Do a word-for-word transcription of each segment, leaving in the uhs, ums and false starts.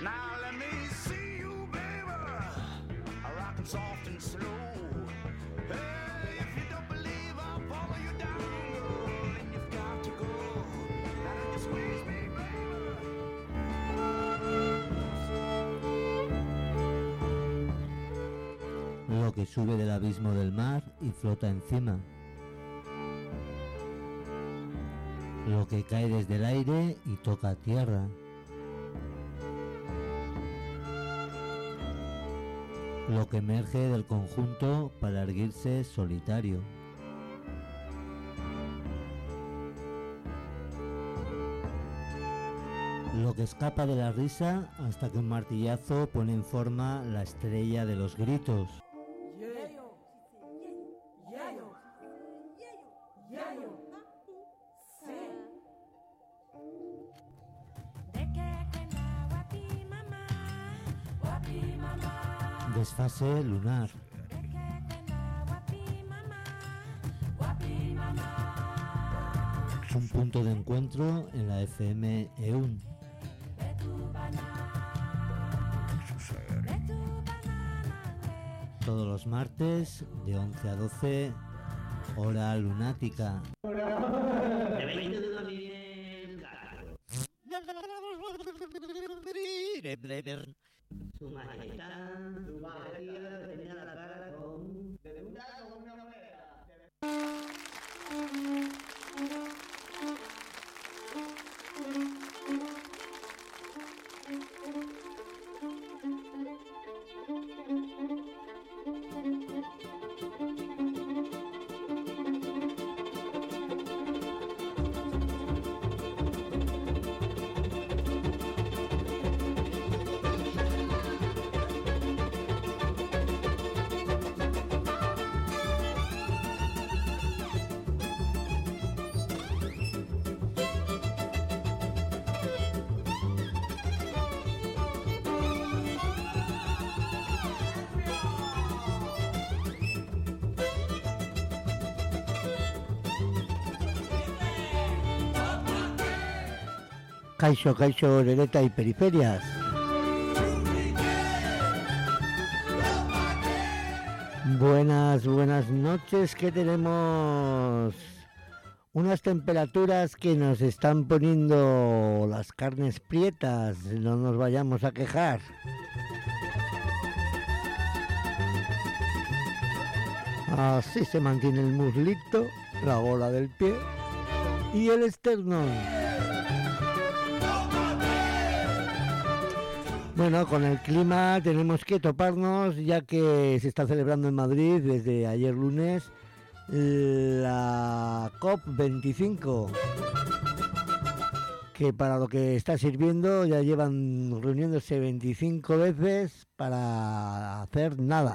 Now let me see you, baby, rockin' soft and slow. Hey, if you don't believe I'll follow you down, girl, and you've got to go. Now don't you squeeze me, baby. Lo que sube del abismo del mar y flota encima. Lo que cae desde el aire y toca tierra. Lo que emerge del conjunto para erguirse solitario. Lo que escapa de la risa hasta que un martillazo pone en forma la estrella de los gritos. Desfase lunar. Un punto de encuentro en la F M E U N. Todos los martes de once a doce, hora lunática. Su majestad, su majestad, tenía la cara con... de debutar con una manera. Kaixo, Kaixo, Orereta y periferias. Buenas, buenas noches, que tenemos unas temperaturas que nos están poniendo las carnes prietas, no nos vayamos a quejar. Así se mantiene el muslito, la bola del pie y el esternón. Bueno, con el clima tenemos que toparnos, ya que se está celebrando en Madrid desde ayer lunes la COP veinticinco, que para lo que está sirviendo ya llevan reuniéndose veinticinco veces para hacer nada.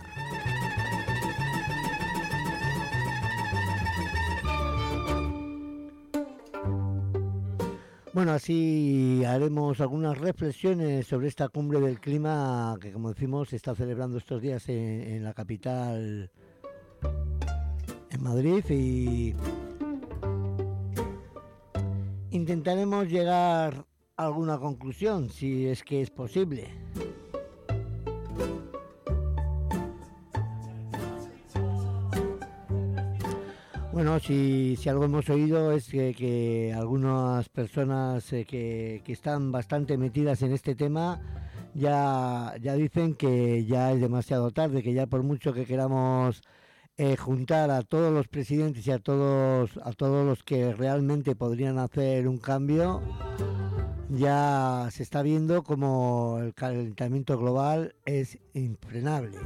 Bueno, así haremos algunas reflexiones sobre esta cumbre del clima que, como decimos, se está celebrando estos días en, en la capital, en Madrid, y intentaremos llegar a alguna conclusión, si es que es posible. Bueno, si, si algo hemos oído es que, que algunas personas eh, que, que están bastante metidas en este tema ya, ya dicen que ya es demasiado tarde, que ya por mucho que queramos eh, juntar a todos los presidentes y a todos, a todos los que realmente podrían hacer un cambio, ya se está viendo como el calentamiento global es infrenable.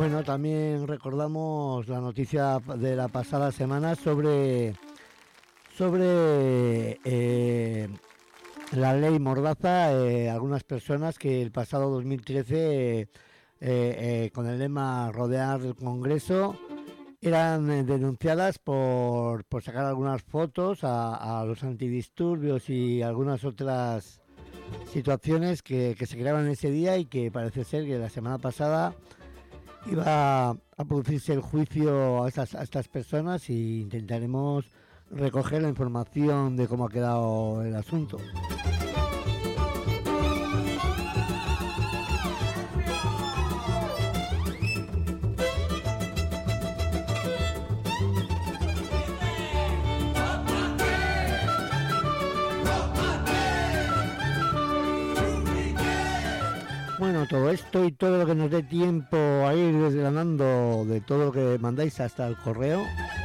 Bueno, también recordamos la noticia de la pasada semana sobre, sobre eh, la ley Mordaza. Eh, algunas personas que el pasado dos mil trece, eh, eh, con el lema Rodear el Congreso, eran eh, denunciadas por, por sacar algunas fotos a, a los antidisturbios y algunas otras situaciones que, que se creaban ese día, y que parece ser que la semana pasada iba a producirse el juicio a estas, a estas personas, y intentaremos recoger la información de cómo ha quedado el asunto. Bueno, todo esto y todo lo que nos dé tiempo a ir desgranando de todo lo que mandáis hasta el correo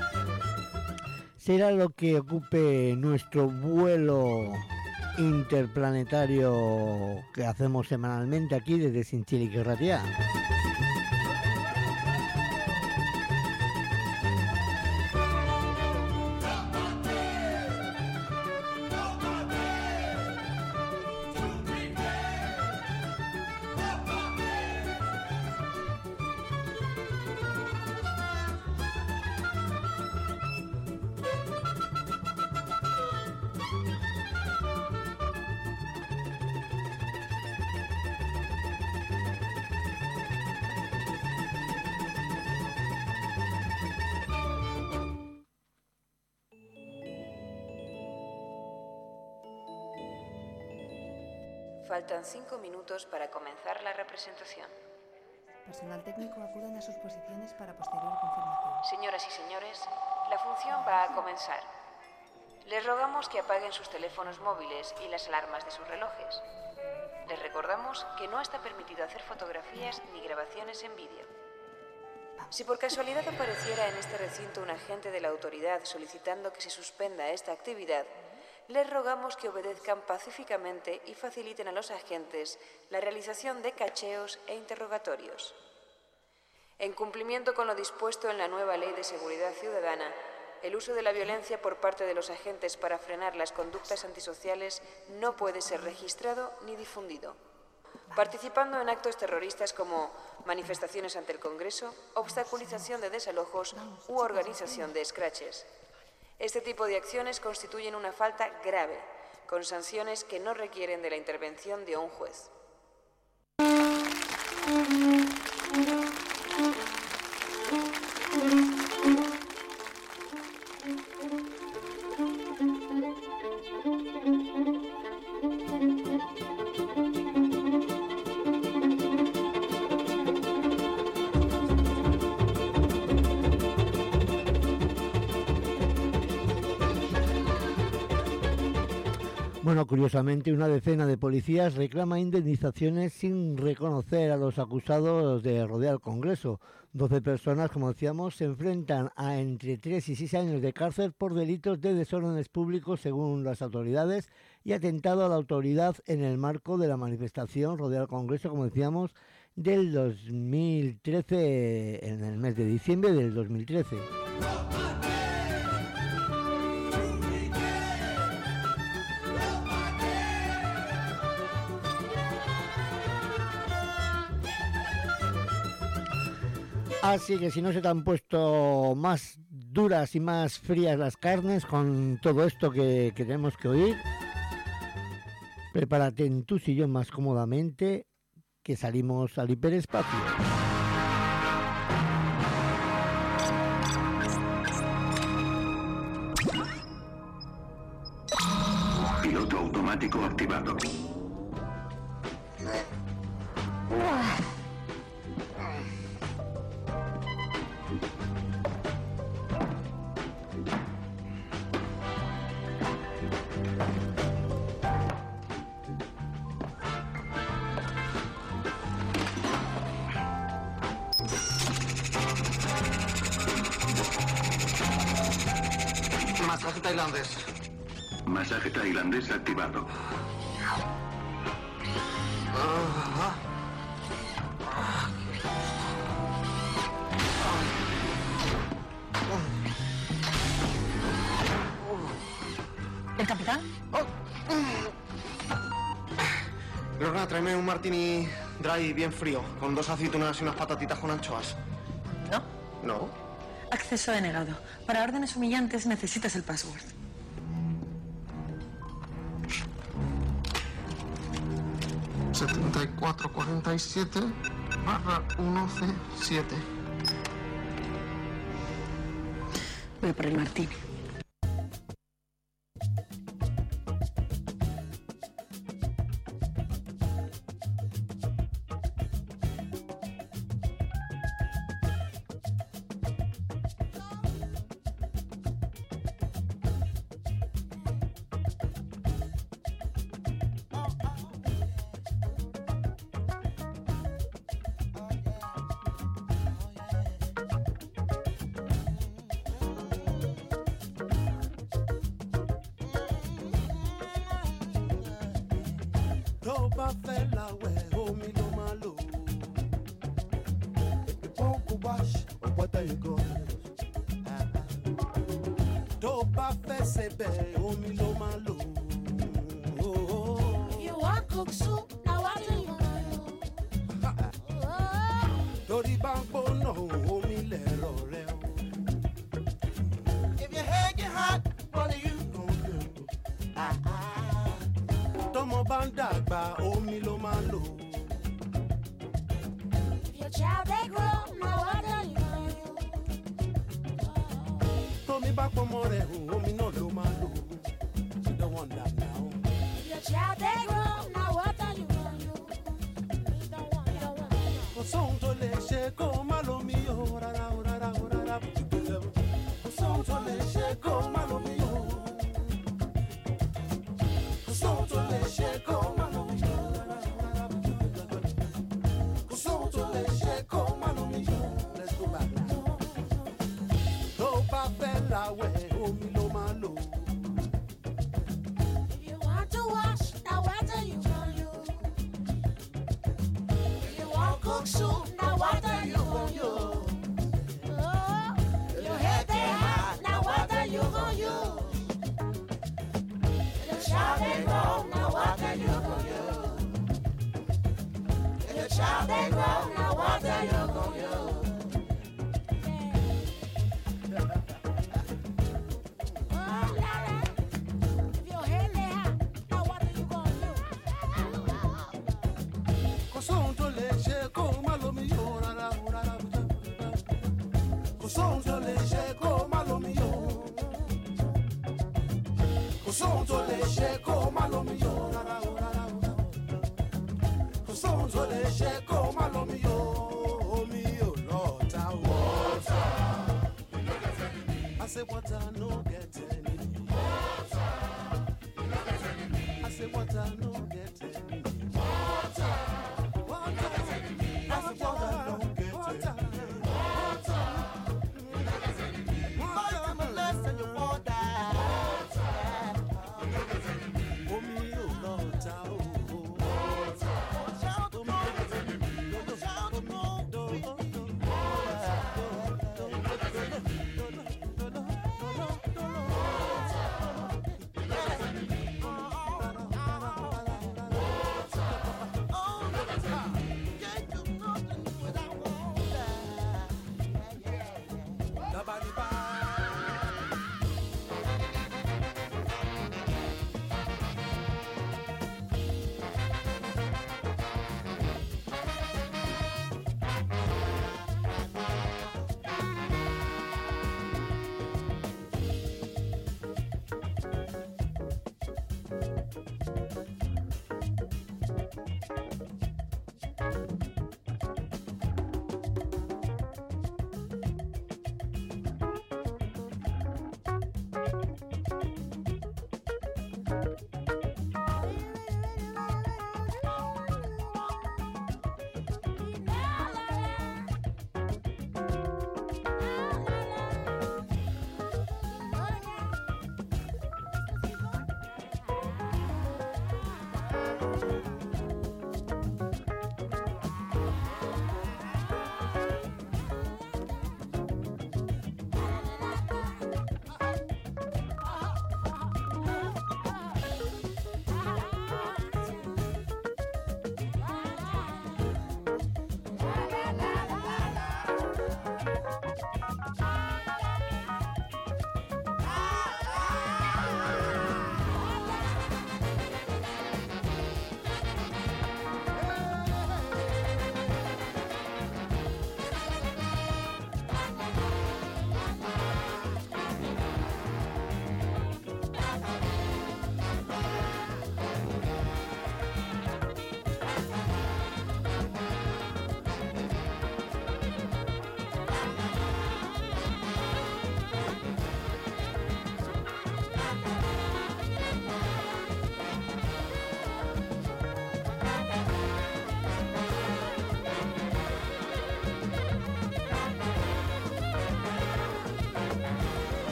será lo que ocupe nuestro vuelo interplanetario que hacemos semanalmente aquí desde Sinchilic y Ratia. Faltan cinco minutos para comenzar la representación. Personal técnico acuden a sus posiciones para posterior confirmación. Señoras y señores, la función va a comenzar. Les rogamos que apaguen sus teléfonos móviles y las alarmas de sus relojes. Les recordamos que no está permitido hacer fotografías ni grabaciones en vídeo. Si por casualidad apareciera en este recinto un agente de la autoridad solicitando que se suspenda esta actividad, les rogamos que obedezcan pacíficamente y faciliten a los agentes la realización de cacheos e interrogatorios. En cumplimiento con lo dispuesto en la nueva Ley de Seguridad Ciudadana, el uso de la violencia por parte de los agentes para frenar las conductas antisociales no puede ser registrado ni difundido. Participando en actos terroristas como manifestaciones ante el Congreso, obstaculización de desalojos u organización de escraches. Este tipo de acciones constituyen una falta grave, con sanciones que no requieren de la intervención de un juez. Bueno, curiosamente, una decena de policías reclama indemnizaciones sin reconocer a los acusados de rodear el Congreso. doce personas, como decíamos, se enfrentan a entre tres y seis años de cárcel por delitos de desórdenes públicos, según las autoridades, y atentado a la autoridad en el marco de la manifestación rodear el Congreso, como decíamos, del dos mil trece, en el mes de diciembre del dos mil trece. Así que si no se te han puesto más duras y más frías las carnes con todo esto que, que tenemos que oír, prepárate en tu sillón más cómodamente, que salimos al hiperespacio. Piloto automático activado. Masaje tailandés. Masaje tailandés activado. ¿El capitán? Lorna, tráeme un martini dry bien frío, con dos aceitunas y unas patatitas con anchoas. ¿No? ¿No? Acceso denegado. Para órdenes humillantes necesitas el password. setenta y cuatro cuarenta y siete barra uno C siete. Voy por el martini. Tó bá fẹ́ láwẹ̀ omi ló máa lò. If you want to wash, what are you gonna do? Tó bá fẹ́ sebẹ̀ omi ló máa lò. If you want cook soup, now what do you gonna do? Torí bá ń gbóná omi lẹ̀rọ rẹ o. If your head get hot, what are you gonna do? Tọ́mọ bá ń dàgbà omi ló máa lò. If your child they grow, now what are you gonna do? Tómi bá pọmọ rẹ̀ hùn omi náà ló máa lò. You don't want that now. If your child they grow, now what are you gonna do? You don't want, you don't want. Kò sóhun tó lè ṣe kó o má lómi o rárá o rárá o rárá bó ti gbélé o. Kò sóhun tó lè ṣe kó o má lómi o. Kò sóhun tó lè ṣe kó o má lómi o rárá o rárá bó ti gbélé o. Kò sóhun tó lè ṣe kó o má lómi o. Let's go back now. Tó bá fẹ́ láwẹ̀ omi ló máa lò. If you want to wash, now what are you gonna do? If you want cook soup, now what are you gonna do? Oh, your head they hot, now what are you gonna do? Your child they grow, now what are you gonna do? Your child they grow, now what are you gonna do? Oh, la, la. If your head they hot, now what are you gonna do? Kò sóhun tó lè ṣe kó o má lómi o rárá o rárá o rárá. Kò sóhun tó lè ṣe kó o má lómi o. Kò sóhun tó lè ṣe kó o má lómi o rárá o rárá o rárá. Kò sóhun tó lè ṣe kó o má lómi o. Omi ò lọ́ọ̀ta o. Water, you no get enemy. I say water no get enemy. Water, you no get enemy. I say water no get enemy. Water, water, I say water no get enemy. Water, you no get enemy. Water, my less than your water. Water, you no get enemy. Omi ò lọ́ọ̀ta o. Water, shout to no get enemy. Shout to no.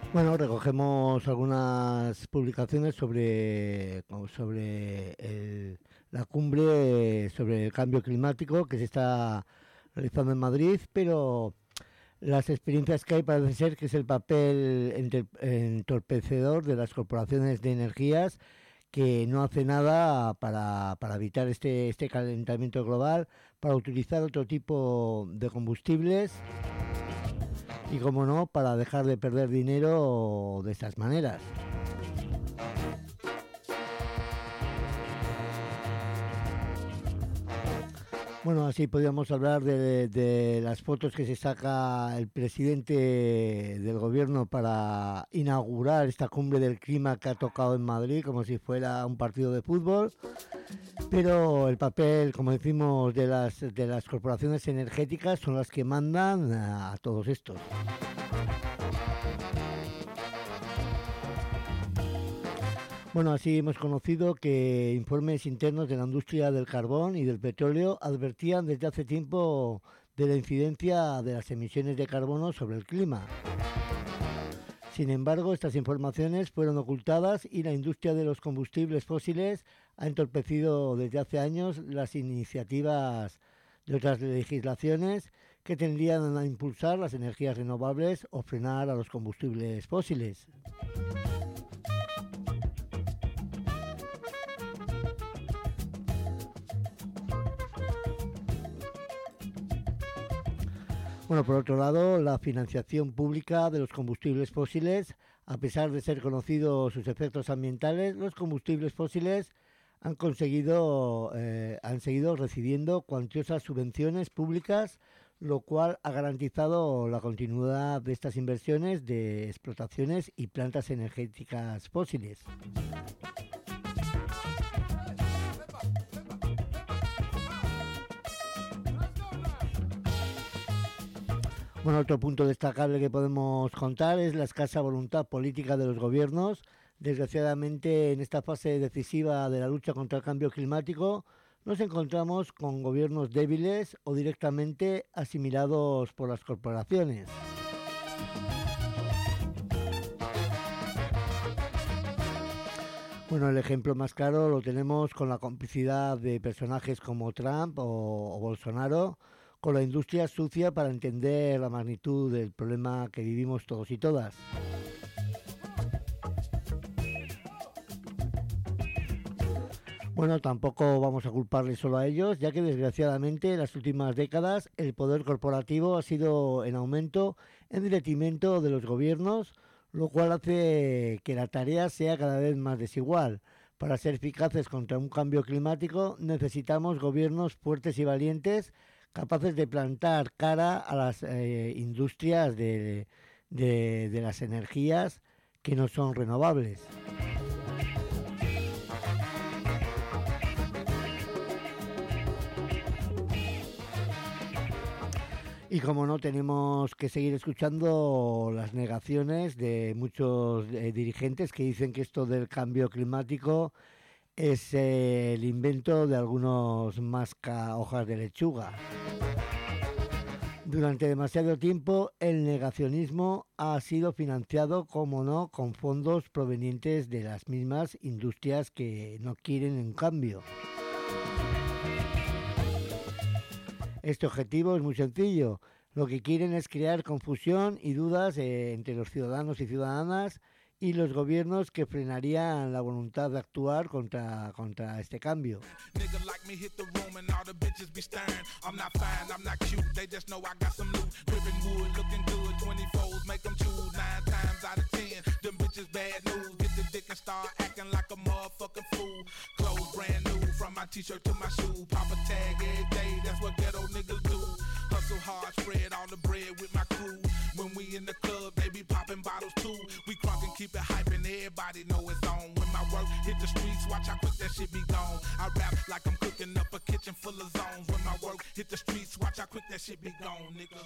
Bueno, recogemos algunas publicaciones sobre, sobre el, la cumbre sobre el cambio climático que se está realizando en Madrid, pero las experiencias que hay parece ser que es el papel enter, entorpecedor de las corporaciones de energías, que no hace nada para, para evitar este, este calentamiento global, para utilizar otro tipo de combustibles y, como no, para dejar de perder dinero de estas maneras. Bueno, así podríamos hablar de, de las fotos que se saca el presidente del gobierno para inaugurar esta cumbre del clima que ha tocado en Madrid, como si fuera un partido de fútbol. Pero el papel, como decimos, de las, de las corporaciones energéticas son las que mandan a, a todos estos. Bueno, así hemos conocido que informes internos de la industria del carbón y del petróleo advertían desde hace tiempo de la incidencia de las emisiones de carbono sobre el clima. Sin embargo, estas informaciones fueron ocultadas y la industria de los combustibles fósiles ha entorpecido desde hace años las iniciativas de otras legislaciones que tendrían a impulsar las energías renovables o frenar a los combustibles fósiles. Bueno, por otro lado, la financiación pública de los combustibles fósiles, a pesar de ser conocidos sus efectos ambientales, los combustibles fósiles han conseguido, eh, han seguido recibiendo cuantiosas subvenciones públicas, lo cual ha garantizado la continuidad de estas inversiones de explotaciones y plantas energéticas fósiles. Bueno, otro punto destacable que podemos contar es la escasa voluntad política de los gobiernos. Desgraciadamente, en esta fase decisiva de la lucha contra el cambio climático, nos encontramos con gobiernos débiles o directamente asimilados por las corporaciones. Bueno, el ejemplo más claro lo tenemos con la complicidad de personajes como Trump o, o Bolsonaro, con la industria sucia para entender la magnitud del problema que vivimos todos y todas. Bueno, tampoco vamos a culparles solo a ellos, ya que desgraciadamente en las últimas décadas el poder corporativo ha sido en aumento en detrimento de los gobiernos, lo cual hace que la tarea sea cada vez más desigual. Para ser eficaces contra un cambio climático necesitamos gobiernos fuertes y valientes, capaces de plantar cara a las eh, industrias de, de, de las energías que no son renovables. Y como no, tenemos que seguir escuchando las negaciones de muchos eh, dirigentes que dicen que esto del cambio climático es eh, el invento de algunos masca hojas de lechuga. Durante demasiado tiempo el negacionismo ha sido financiado, como no, con fondos provenientes de las mismas industrias que no quieren un cambio. Este objetivo es muy sencillo. Lo que quieren es crear confusión y dudas eh, entre los ciudadanos y ciudadanas y los gobiernos que frenarían la voluntad de actuar contra, contra este cambio. Hustle hard, spread all the bread with my crew. When we in the club, they be popping bottles too. We crunk and keep it hyping, everybody know it's on. When my work hit the streets, watch how quick that shit be gone. I rap like I'm cooking up a kitchen full of zones. When my work hit the streets, watch how quick that shit be gone, nigga.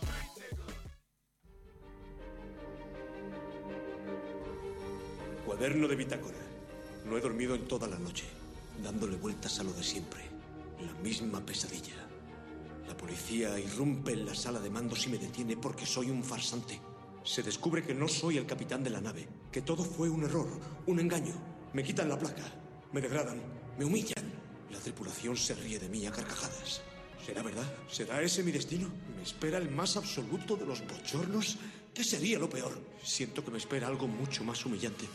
Cuaderno de bitácora. No he dormido en toda la noche, dándole vueltas a lo de siempre. La misma pesadilla. La policía irrumpe en la sala de mandos y me detiene porque soy un farsante. Se descubre que no soy el capitán de la nave, que todo fue un error, un engaño. Me quitan la placa, me degradan, me humillan. La tripulación se ríe de mí a carcajadas. ¿Será verdad? ¿Será ese mi destino? ¿Me espera el más absoluto de los bochornos? ¿Qué sería lo peor? Siento que me espera algo mucho más humillante.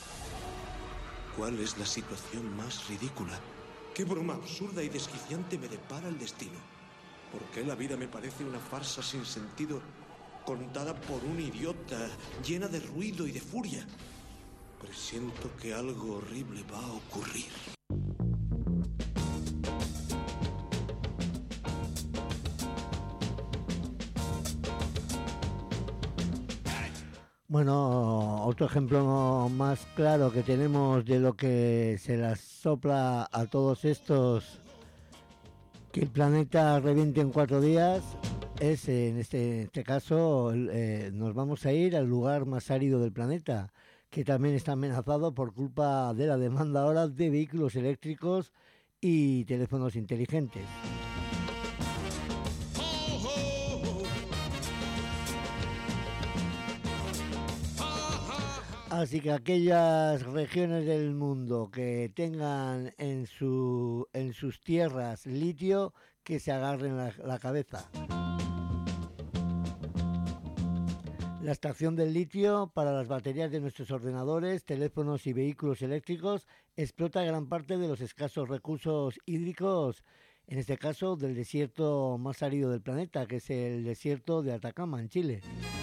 ¿Cuál es la situación más ridícula? ¿Qué broma absurda y desquiciante me depara el destino? ¿Por qué la vida me parece una farsa sin sentido, contada por un idiota, llena de ruido y de furia? Presiento que algo horrible va a ocurrir. Bueno, otro ejemplo más claro que tenemos de lo que se las sopla a todos estos que el planeta reviente en cuatro días es, en este, en este caso, eh, nos vamos a ir al lugar más árido del planeta, que también está amenazado por culpa de la demanda ahora de vehículos eléctricos y teléfonos inteligentes. Así que aquellas regiones del mundo que tengan en, su, en sus tierras litio, que se agarren la, la cabeza. La extracción del litio para las baterías de nuestros ordenadores, teléfonos y vehículos eléctricos explota gran parte de los escasos recursos hídricos, en este caso del desierto más árido del planeta, que es el desierto de Atacama, en Chile.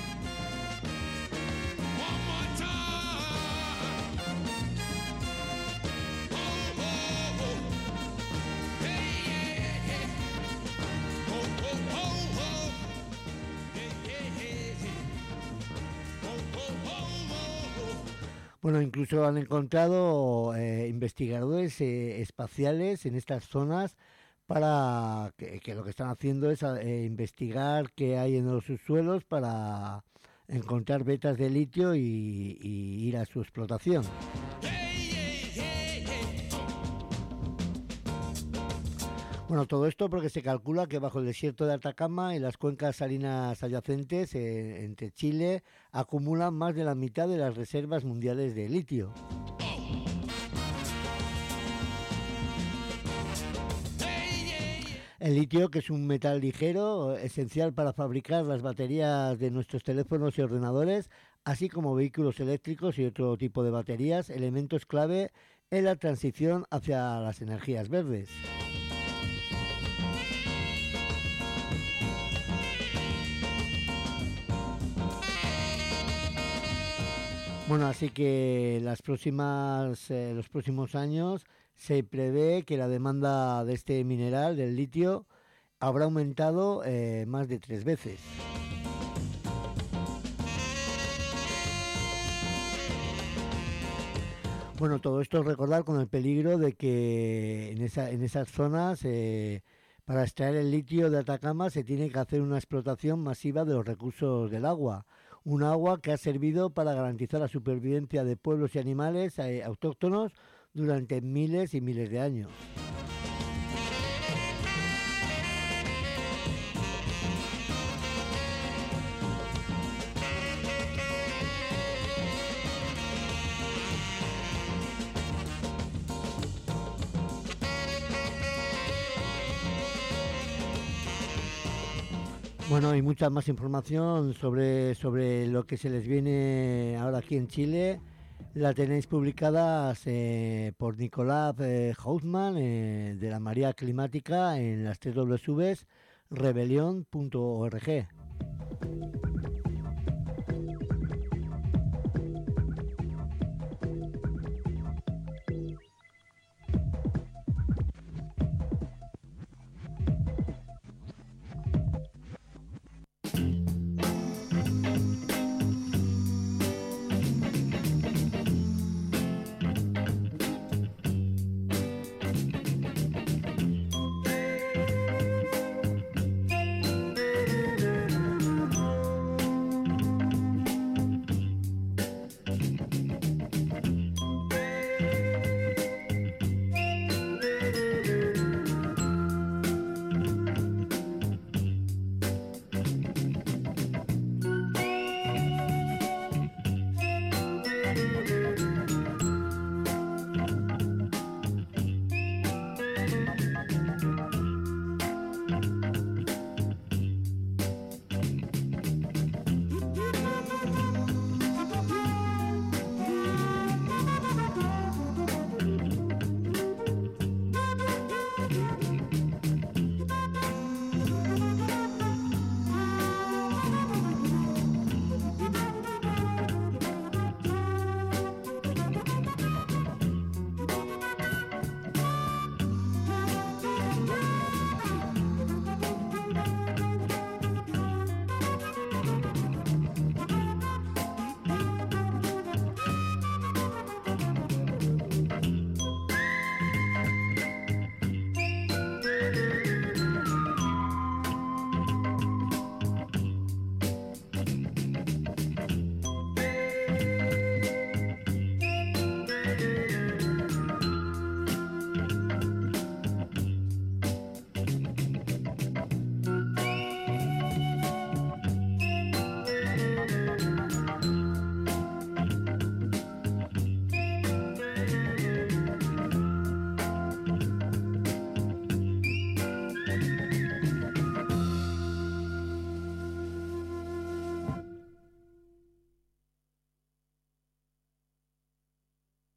Bueno, incluso han encontrado eh, investigadores eh, espaciales en estas zonas para que, que lo que están haciendo es eh, investigar qué hay en los subsuelos para encontrar vetas de litio y, y ir a su explotación. Bueno, todo esto porque se calcula que bajo el desierto de Atacama y las cuencas salinas adyacentes eh, entre Chile acumulan más de la mitad de las reservas mundiales de litio. El litio, que es un metal ligero, esencial para fabricar las baterías de nuestros teléfonos y ordenadores, así como vehículos eléctricos y otro tipo de baterías, elementos clave en la transición hacia las energías verdes. Bueno, así que las próximas, eh, los próximos años se prevé que la demanda de este mineral, del litio, habrá aumentado eh, más de tres veces. Bueno, todo esto recordar con el peligro de que en, esa, en esas zonas, eh, para extraer el litio de Atacama, se tiene que hacer una explotación masiva de los recursos del agua. Un agua que ha servido para garantizar la supervivencia de pueblos y animales eh, autóctonos durante miles y miles de años. Bueno, y mucha más información sobre, sobre lo que se les viene ahora aquí en Chile la tenéis publicada eh, por Nicolás eh, Hausmann eh, de la Marea Climática en las tres doble u punto rebelión punto org.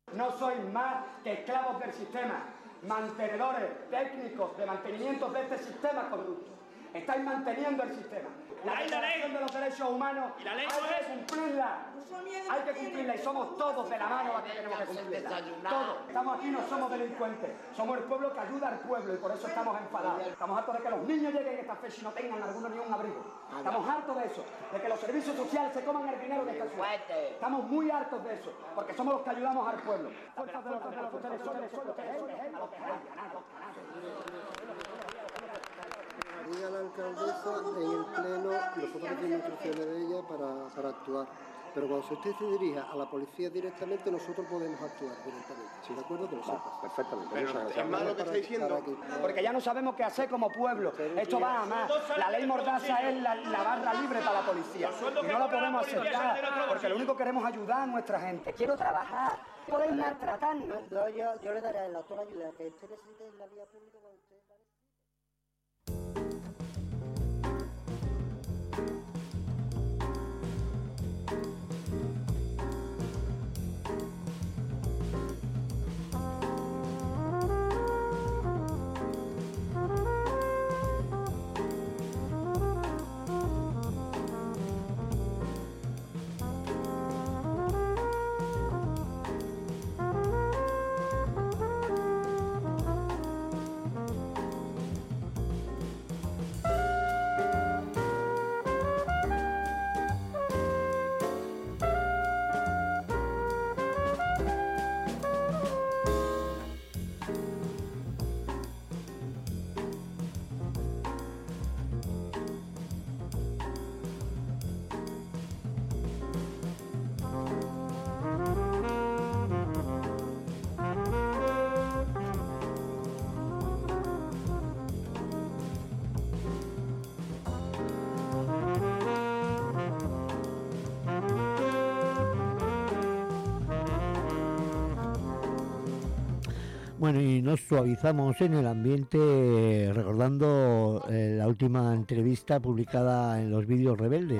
No sois más que esclavos del sistema, mantenedores técnicos de mantenimiento de este sistema corrupto. Estáis manteniendo el sistema. La Declaración de los Derechos Humanos hay que cumplirla. Hay que cumplirla y somos todos de la mano los que tenemos que cumplirla. Todos. Estamos aquí, no somos delincuentes. Somos el pueblo que ayuda al pueblo y por eso estamos enfadados. Estamos hartos de que los niños lleguen esta fecha y no tengan alguno ni un abrigo. Estamos hartos de eso. De que los servicios sociales se coman el dinero de esta ciudad. Estamos muy hartos de eso. Porque somos los que ayudamos al pueblo. Fuerzas de los que ustedes son los que a los que Diga la alcaldesa en el pleno, nosotros recibimos instrucciones de ella para, para actuar. Pero cuando usted se dirija a la policía directamente, nosotros podemos actuar directamente. ¿Sí? ¿De acuerdo? Que lo sepa. Perfectamente. Pero es más lo que está diciendo. Porque ya no sabemos qué hacer como pueblo. Esto va a más. La ley Mordaza es la, la barra libre para la policía. Y no la podemos aceptar. Porque lo único que queremos es ayudar a nuestra gente. Quiero trabajar. Podéis maltratarnos. No, yo, yo le daré la toda ayuda que usted necesite en la vía pública cuando usted... Bueno, y nos suavizamos en el ambiente recordando eh, la última entrevista publicada en los vídeos rebeldes.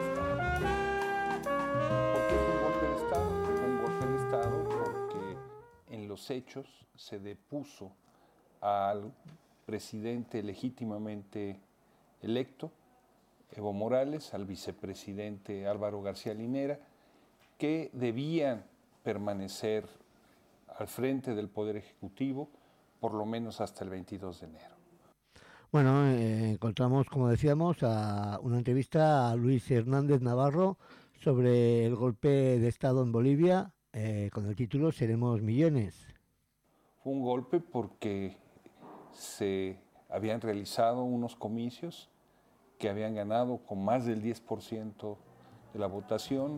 ¿Por qué fue un golpe de Estado? Un golpe de Estado porque en los hechos se depuso al presidente legítimamente electo, Evo Morales, al vicepresidente Álvaro García Linera, que debían permanecer al frente del Poder Ejecutivo por lo menos hasta el veintidós de enero. Bueno, eh, encontramos, como decíamos, a una entrevista a Luis Hernández Navarro sobre el golpe de Estado en Bolivia, eh, con el título Seremos Millones. Fue un golpe porque se habían realizado unos comicios que habían ganado con más del diez por ciento de la votación.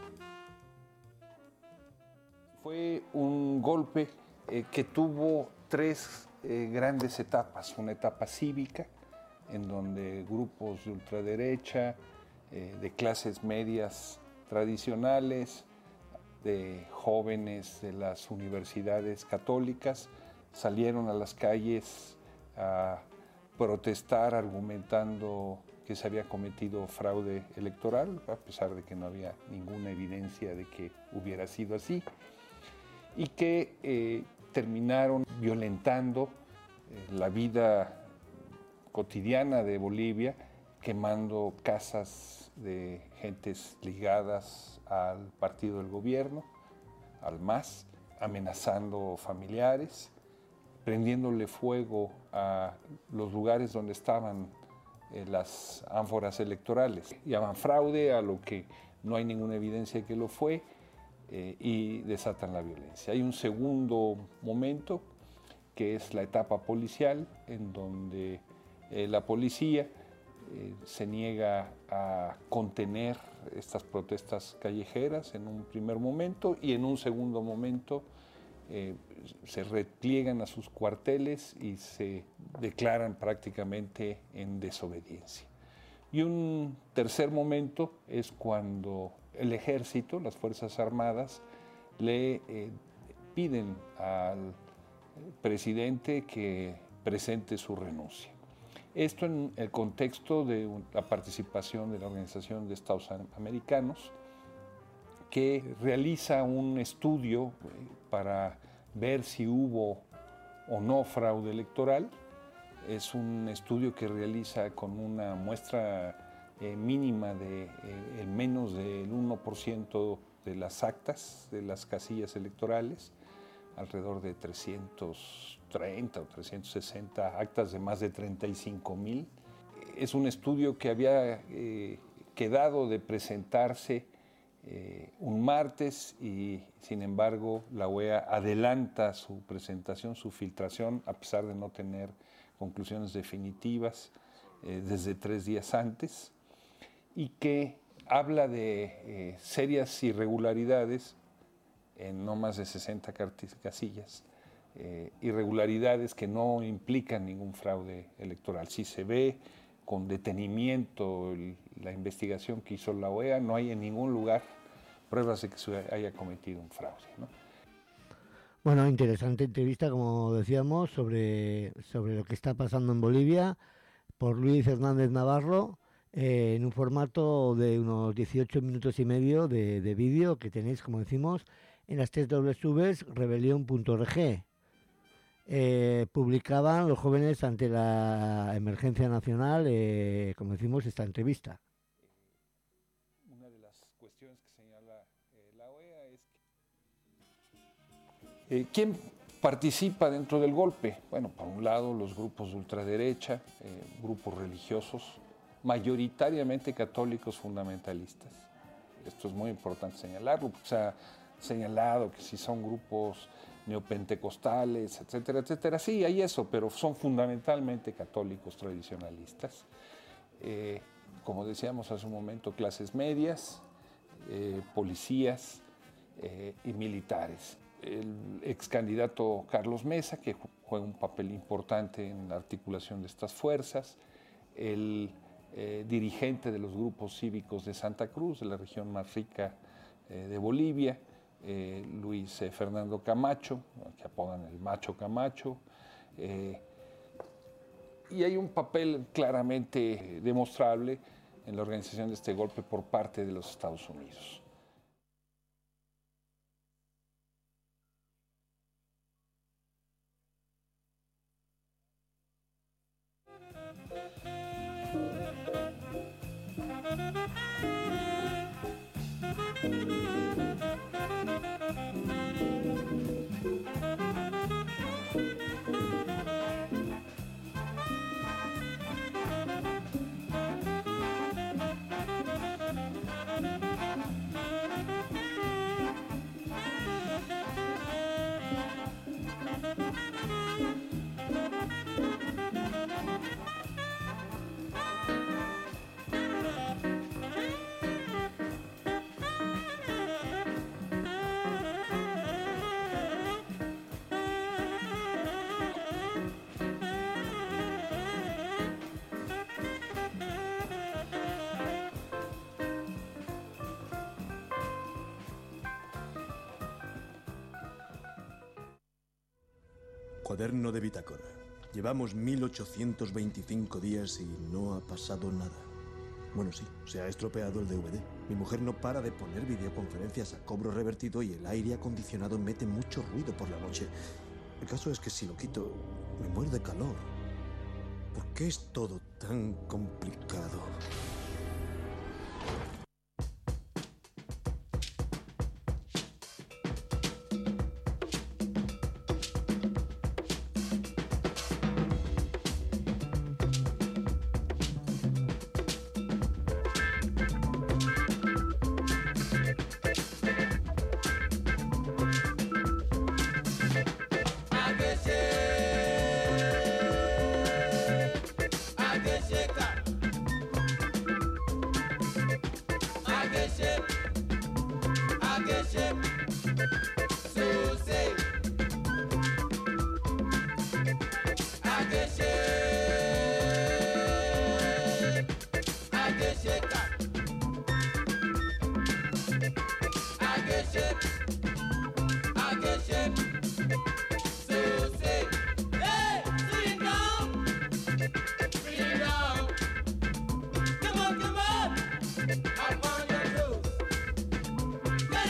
Fue un golpe eh, que tuvo tres eh, grandes etapas. Una etapa cívica, en donde grupos de ultraderecha, eh, de clases medias tradicionales, de jóvenes de las universidades católicas, salieron a las calles a protestar argumentando que se había cometido fraude electoral, a pesar de que no había ninguna evidencia de que hubiera sido así, y que eh, terminaron violentando eh, la vida cotidiana de Bolivia, quemando casas de gentes ligadas al partido del gobierno, al M A S, amenazando familiares, prendiéndole fuego a los lugares donde estaban eh, las ánforas electorales. Llaman fraude a lo que no hay ninguna evidencia de que lo fue, eh, y desatan la violencia. Hay un segundo momento, que es la etapa policial, en donde eh, la policía eh, se niega a contener estas protestas callejeras en un primer momento, y en un segundo momento eh, se repliegan a sus cuarteles y se declaran prácticamente en desobediencia. Y un tercer momento es cuando el ejército, las Fuerzas Armadas, le eh, piden al presidente que presente su renuncia. Esto en el contexto de la participación de la Organización de Estados Americanos, que realiza un estudio para ver si hubo o no fraude electoral. Es un estudio que realiza con una muestra eh, mínima de eh, el menos del uno por ciento de las actas de las casillas electorales, alrededor de trescientos treinta o trescientos sesenta actas de más de treinta y cinco mil. Es un estudio que había eh, quedado de presentarse eh, un martes y, sin embargo, la O E A adelanta su presentación, su filtración, a pesar de no tener conclusiones definitivas eh, desde tres días antes, y que habla de eh, serias irregularidades en no más de sesenta casillas, eh, irregularidades que no implican ningún fraude electoral. Si se ve con detenimiento el, la investigación que hizo la O E A, no hay en ningún lugar pruebas de que se haya cometido un fraude, ¿no? Bueno, interesante entrevista, como decíamos, sobre, sobre lo que está pasando en Bolivia por Luis Hernández Navarro, eh, en un formato de unos dieciocho minutos y medio de, de vídeo que tenéis, como decimos, en las tres dobles u's rebelión punto org. Eh, publicaban los jóvenes ante la emergencia nacional, eh, como decimos, esta entrevista. Una de las cuestiones que señala eh, la O E A es que, eh, ¿quién participa dentro del golpe? Bueno, por un lado los grupos de ultraderecha, eh, grupos religiosos, mayoritariamente católicos fundamentalistas. Esto es muy importante señalarlo, porque se ha señalado que si son grupos neopentecostales, etcétera, etcétera. Sí, hay eso, pero son fundamentalmente católicos tradicionalistas. Eh, como decíamos hace un momento, clases medias, eh, policías eh, y militares. El ex candidato Carlos Mesa, que juega un papel importante en la articulación de estas fuerzas, el eh, dirigente de los grupos cívicos de Santa Cruz, de la región más rica eh, de Bolivia, Eh, Luis eh, Fernando Camacho, que apodan el Macho Camacho, eh, y hay un papel claramente demostrable en la organización de este golpe por parte de los Estados Unidos. Cuaderno de bitácora. Llevamos mil ochocientos veinticinco días y no ha pasado nada. Bueno, sí, se ha estropeado el D V D. Mi mujer no para de poner videoconferencias a cobro revertido y el aire acondicionado mete mucho ruido por la noche. El caso es que si lo quito, me muero de calor. ¿Por qué es todo tan complicado? Come on, come on! Up on your toes.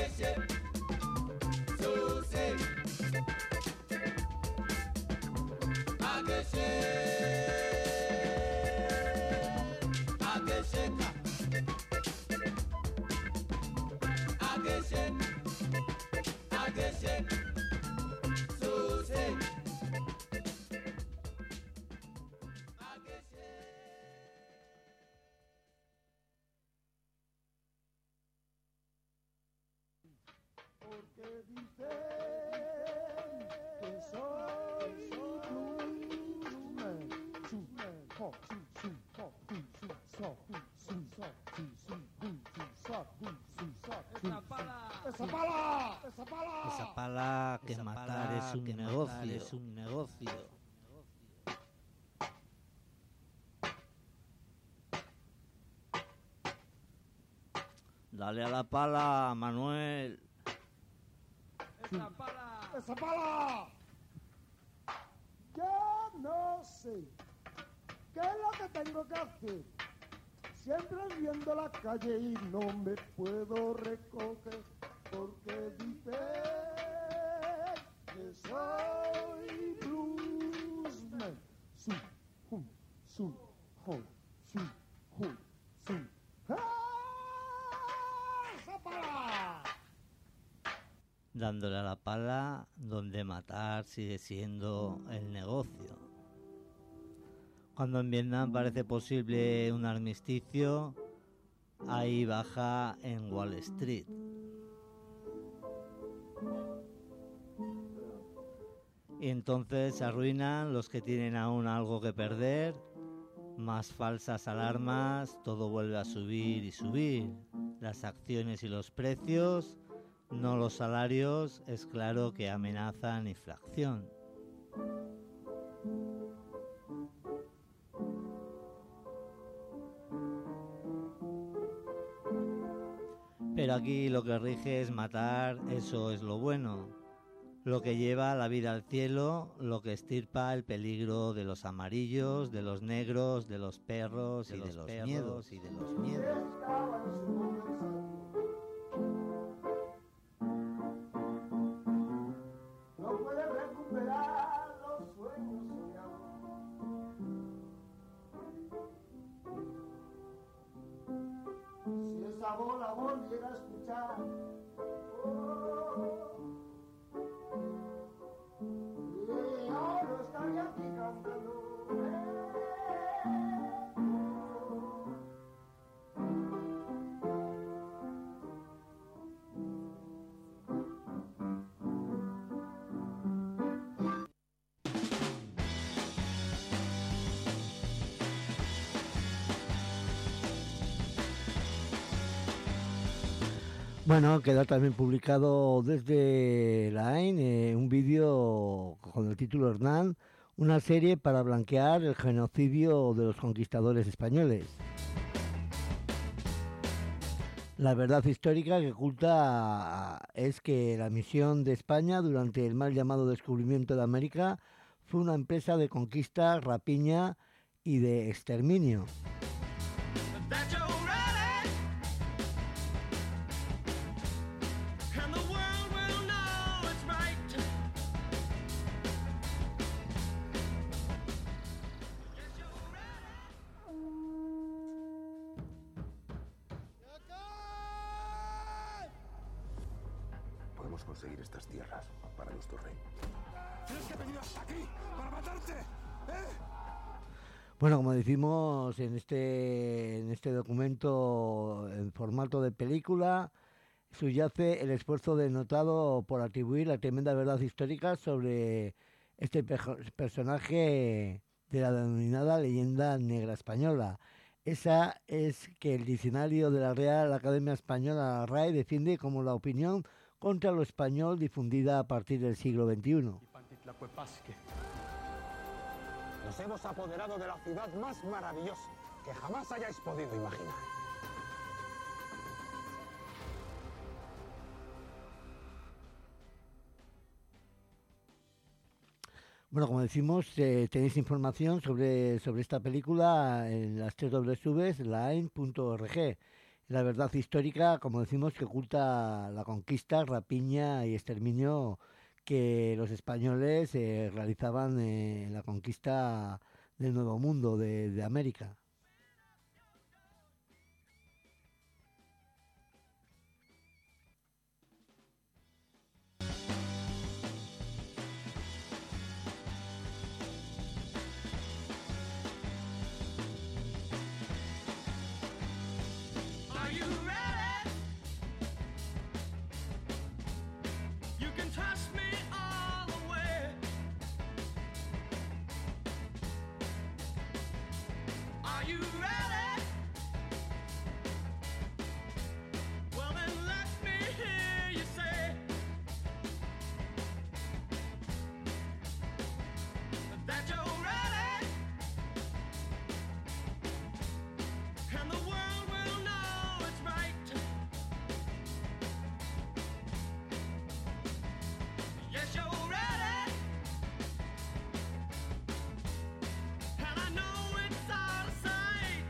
Esa pala, esa pala, esa pala que matar es un negocio, es un negocio. Dale a la pala, Manuel. ¡Esa pala! ¡Esa pala! Yo no sé qué es lo que tengo que hacer. Siempre viendo la calle y no me puedo recoger porque dice que soy bluesman. Su, hum, su, hum, su, hum, su. ¡Esa pala! Dándole a la pala donde matar sigue siendo el negocio. Cuando en Vietnam parece posible un armisticio, ahí baja en Wall Street. Y entonces se arruinan los que tienen aún algo que perder, más falsas alarmas, todo vuelve a subir y subir. Las acciones y los precios, no los salarios, es claro que amenazan inflación. Pero aquí lo que rige es matar, eso es lo bueno. Lo que lleva la vida al cielo, lo que estirpa el peligro de los amarillos, de los negros, de los perros y de los miedos y de los miedos. No puedes recuperar los sueños soñados. Si esa bola volviera a escuchar, oh, y yo no estaría aquí cantando. Bueno, queda también publicado desde la A I N eh, un vídeo con el título Hernán, una serie para blanquear el genocidio de los conquistadores españoles. La verdad histórica que oculta es que la misión de España durante el mal llamado descubrimiento de América fue una empresa de conquista, rapiña y de exterminio. Podemos conseguir estas tierras para nuestro rey. ¿Tienes que venir hasta aquí para matarte? ¿Eh? Bueno, como decimos en este, en este documento en formato de película, subyace el esfuerzo denotado por atribuir la tremenda verdad histórica sobre este pe- personaje de la denominada leyenda negra española. Esa es que el diccionario de la Real Academia Española, la R A E, defiende como la opinión contra lo español difundida a partir del siglo veintiuno. Nos hemos apoderado de la ciudad más maravillosa que jamás hayáis podido imaginar. Bueno, como decimos, eh, tenéis información sobre, sobre esta película en las tres dobles ves, la A I N punto org. la verdad histórica, como decimos, que oculta la conquista, rapiña y exterminio que los españoles eh, realizaban eh, en la conquista del Nuevo Mundo, de, de América. Are you ready? You can trust me all the way. Are you ready? Well then let me hear you say that you're ready, and the world will know it's right. Yes, you're ready, and I know it's out of sight.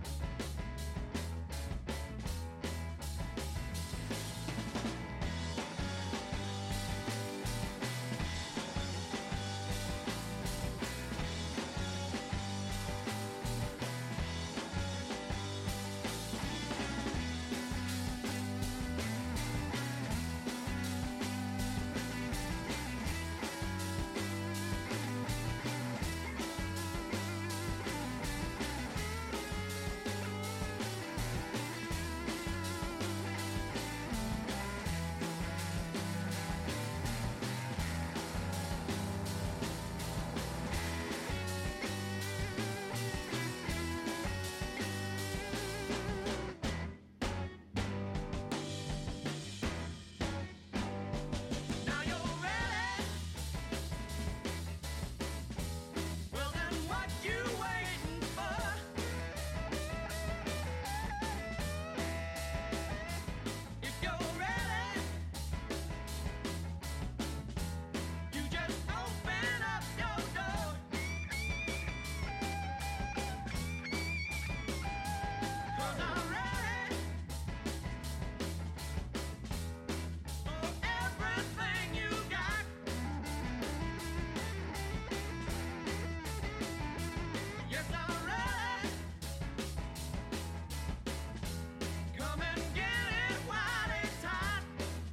Now you're ready. Well then what you waiting for? If you're ready, you just open up your door. 'Cause I'm ready for everything you got. Yes, I'm ready. Come and get it while it's hot.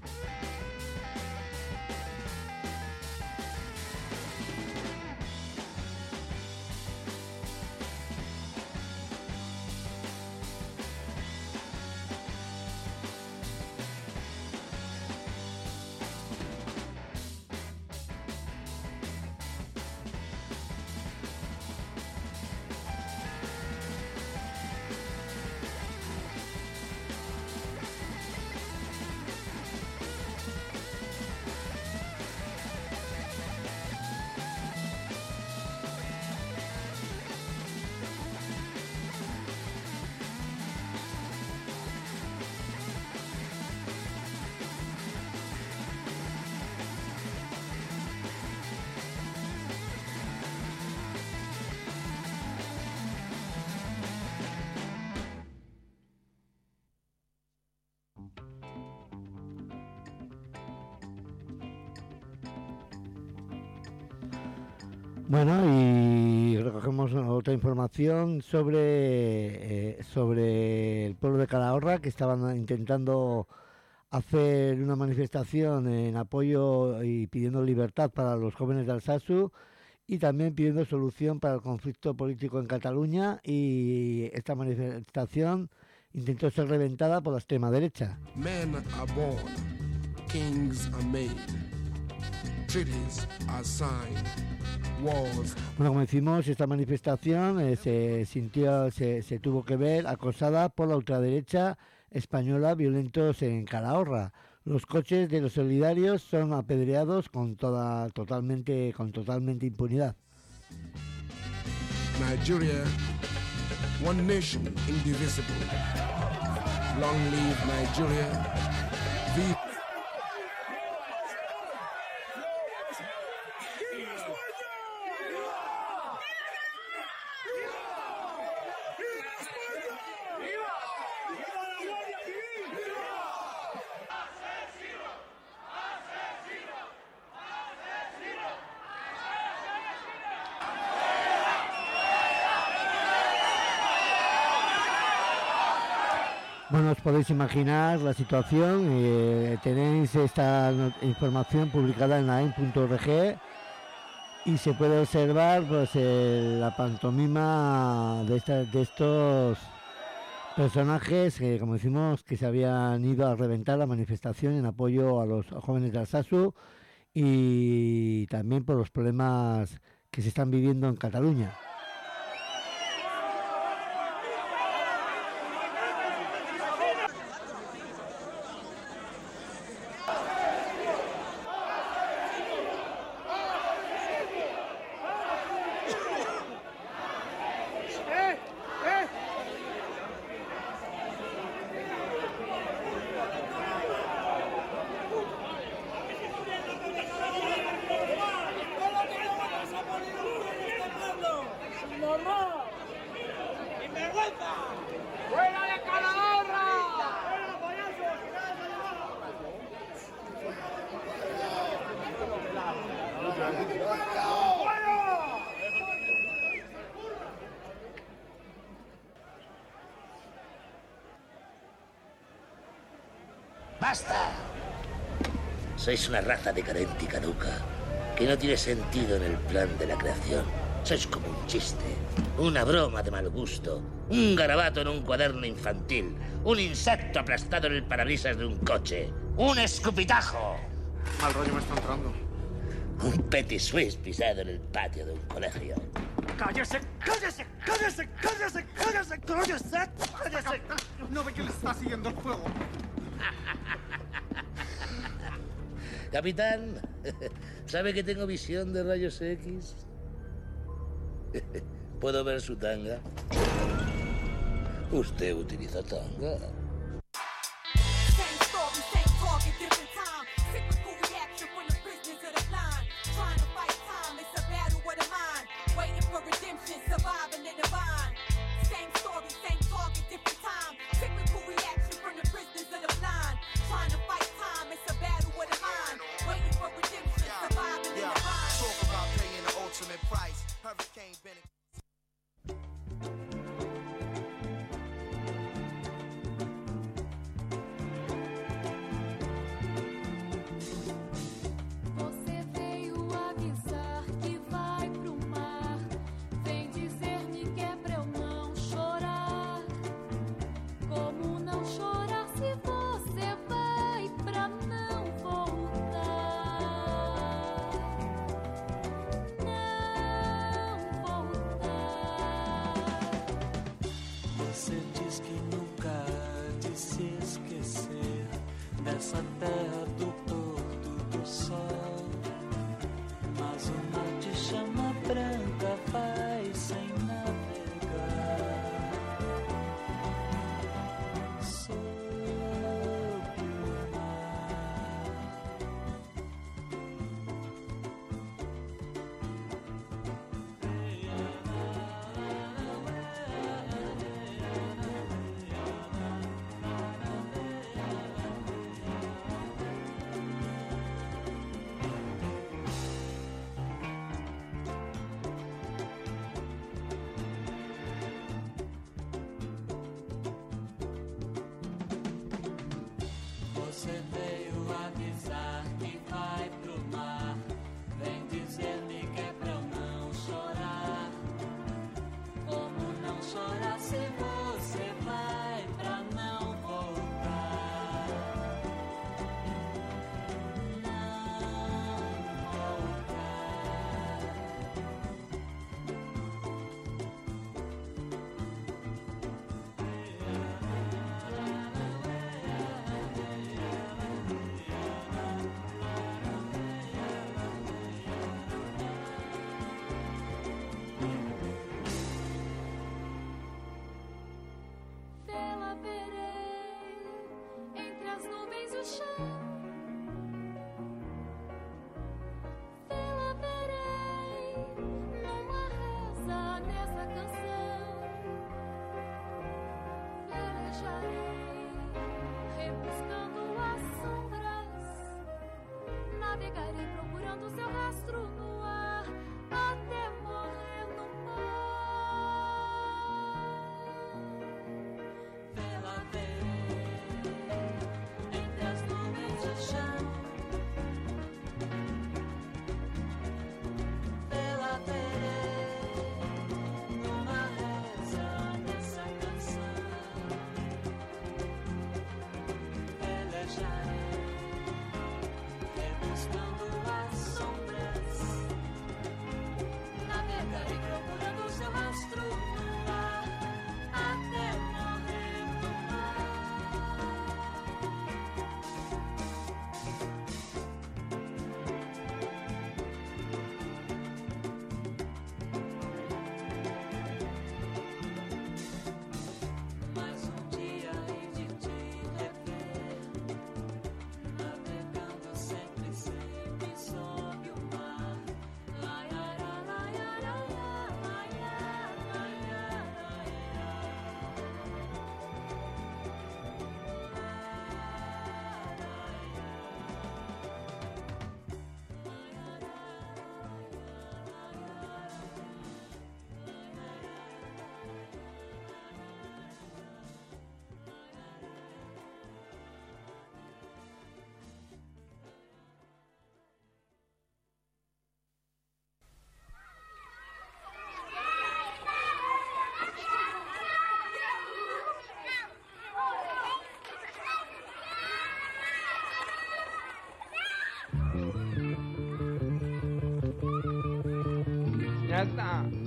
Bueno, y recogemos otra información sobre, eh, sobre el pueblo de Calahorra, que estaban intentando hacer una manifestación en apoyo y pidiendo libertad para los jóvenes de Alsasu y también pidiendo solución para el conflicto político en Cataluña, y esta manifestación intentó ser reventada por la extrema derecha. Men are born, kings are made, treaties are signed, wars. Bueno, como decimos, esta manifestación eh, se sintió, se, se tuvo que ver acosada por la ultraderecha española, violentos en Calahorra. Los coches de los solidarios son apedreados con toda, totalmente, con totalmente impunidad. Nigeria, one nation indivisible. Long live Nigeria. Vive. ¡Viva! Bueno, os podéis imaginar la situación. Eh, tenéis esta no- información publicada en la en punto org y se puede observar pues eh, la pantomima de, esta- de estos personajes que, como decimos, que se habían ido a reventar la manifestación en apoyo a los jóvenes de Alsasu y también por los problemas que se están viviendo en Cataluña. ¡Fuera de Calahorra! ¡Basta! Sois una raza decadente y caduca, que no tiene sentido en el plan de la creación. Sois como un chiste, una broma de mal gusto, un garabato en un cuaderno infantil, un insecto aplastado en el parabrisas de un coche, un escupitajo. Mal rollo me está entrando. Un petit suisse pisado en el patio de un colegio. ¡Cállese! ¡Cállese! ¡Cállese! ¡Cállese! ¡Cállese! ¡Cállese! ¡Cállese! No ve que le está siguiendo el fuego. Capitán, ¿sabe que tengo visión de rayos X? ¿Puedo ver su tanga? Usted utiliza tanga. Same story, same target, different time. Cyclical reaction from the prisoners of the blind. Trying to fight time, it's a battle with a mind. Waiting for redemption, surviving in the vine. Same story, same target, different time. Cyclical reaction from the prisoners of the blind. Trying to fight time, it's a battle with a mind. Waiting for redemption, surviving in the vine. Talk about paying the ultimate price. Hurricane Bennett. Você veio avisar que vai pro mar. Vem dizer-me que é pra eu não chorar. Como não chorar se você vai pra não voltar? Não voltar. Você diz que nunca há de se esquecer dessa terra do porto do sol. Mas o mar de chama branca vai sem navegar. Sob o mar. Você veio avisar que vai pro mar. Vem dizer-me que é pra eu não chorar. Como não chorar se você vai pra não voltar? Não voltar. Vê-la verei entre as nuvens e o chão. Vê-la verei numa reza nessa canção. Velejarei rebuscando as sombras. Navegarei procurando seu rastro no ar até morrer no mar. Vê-la verei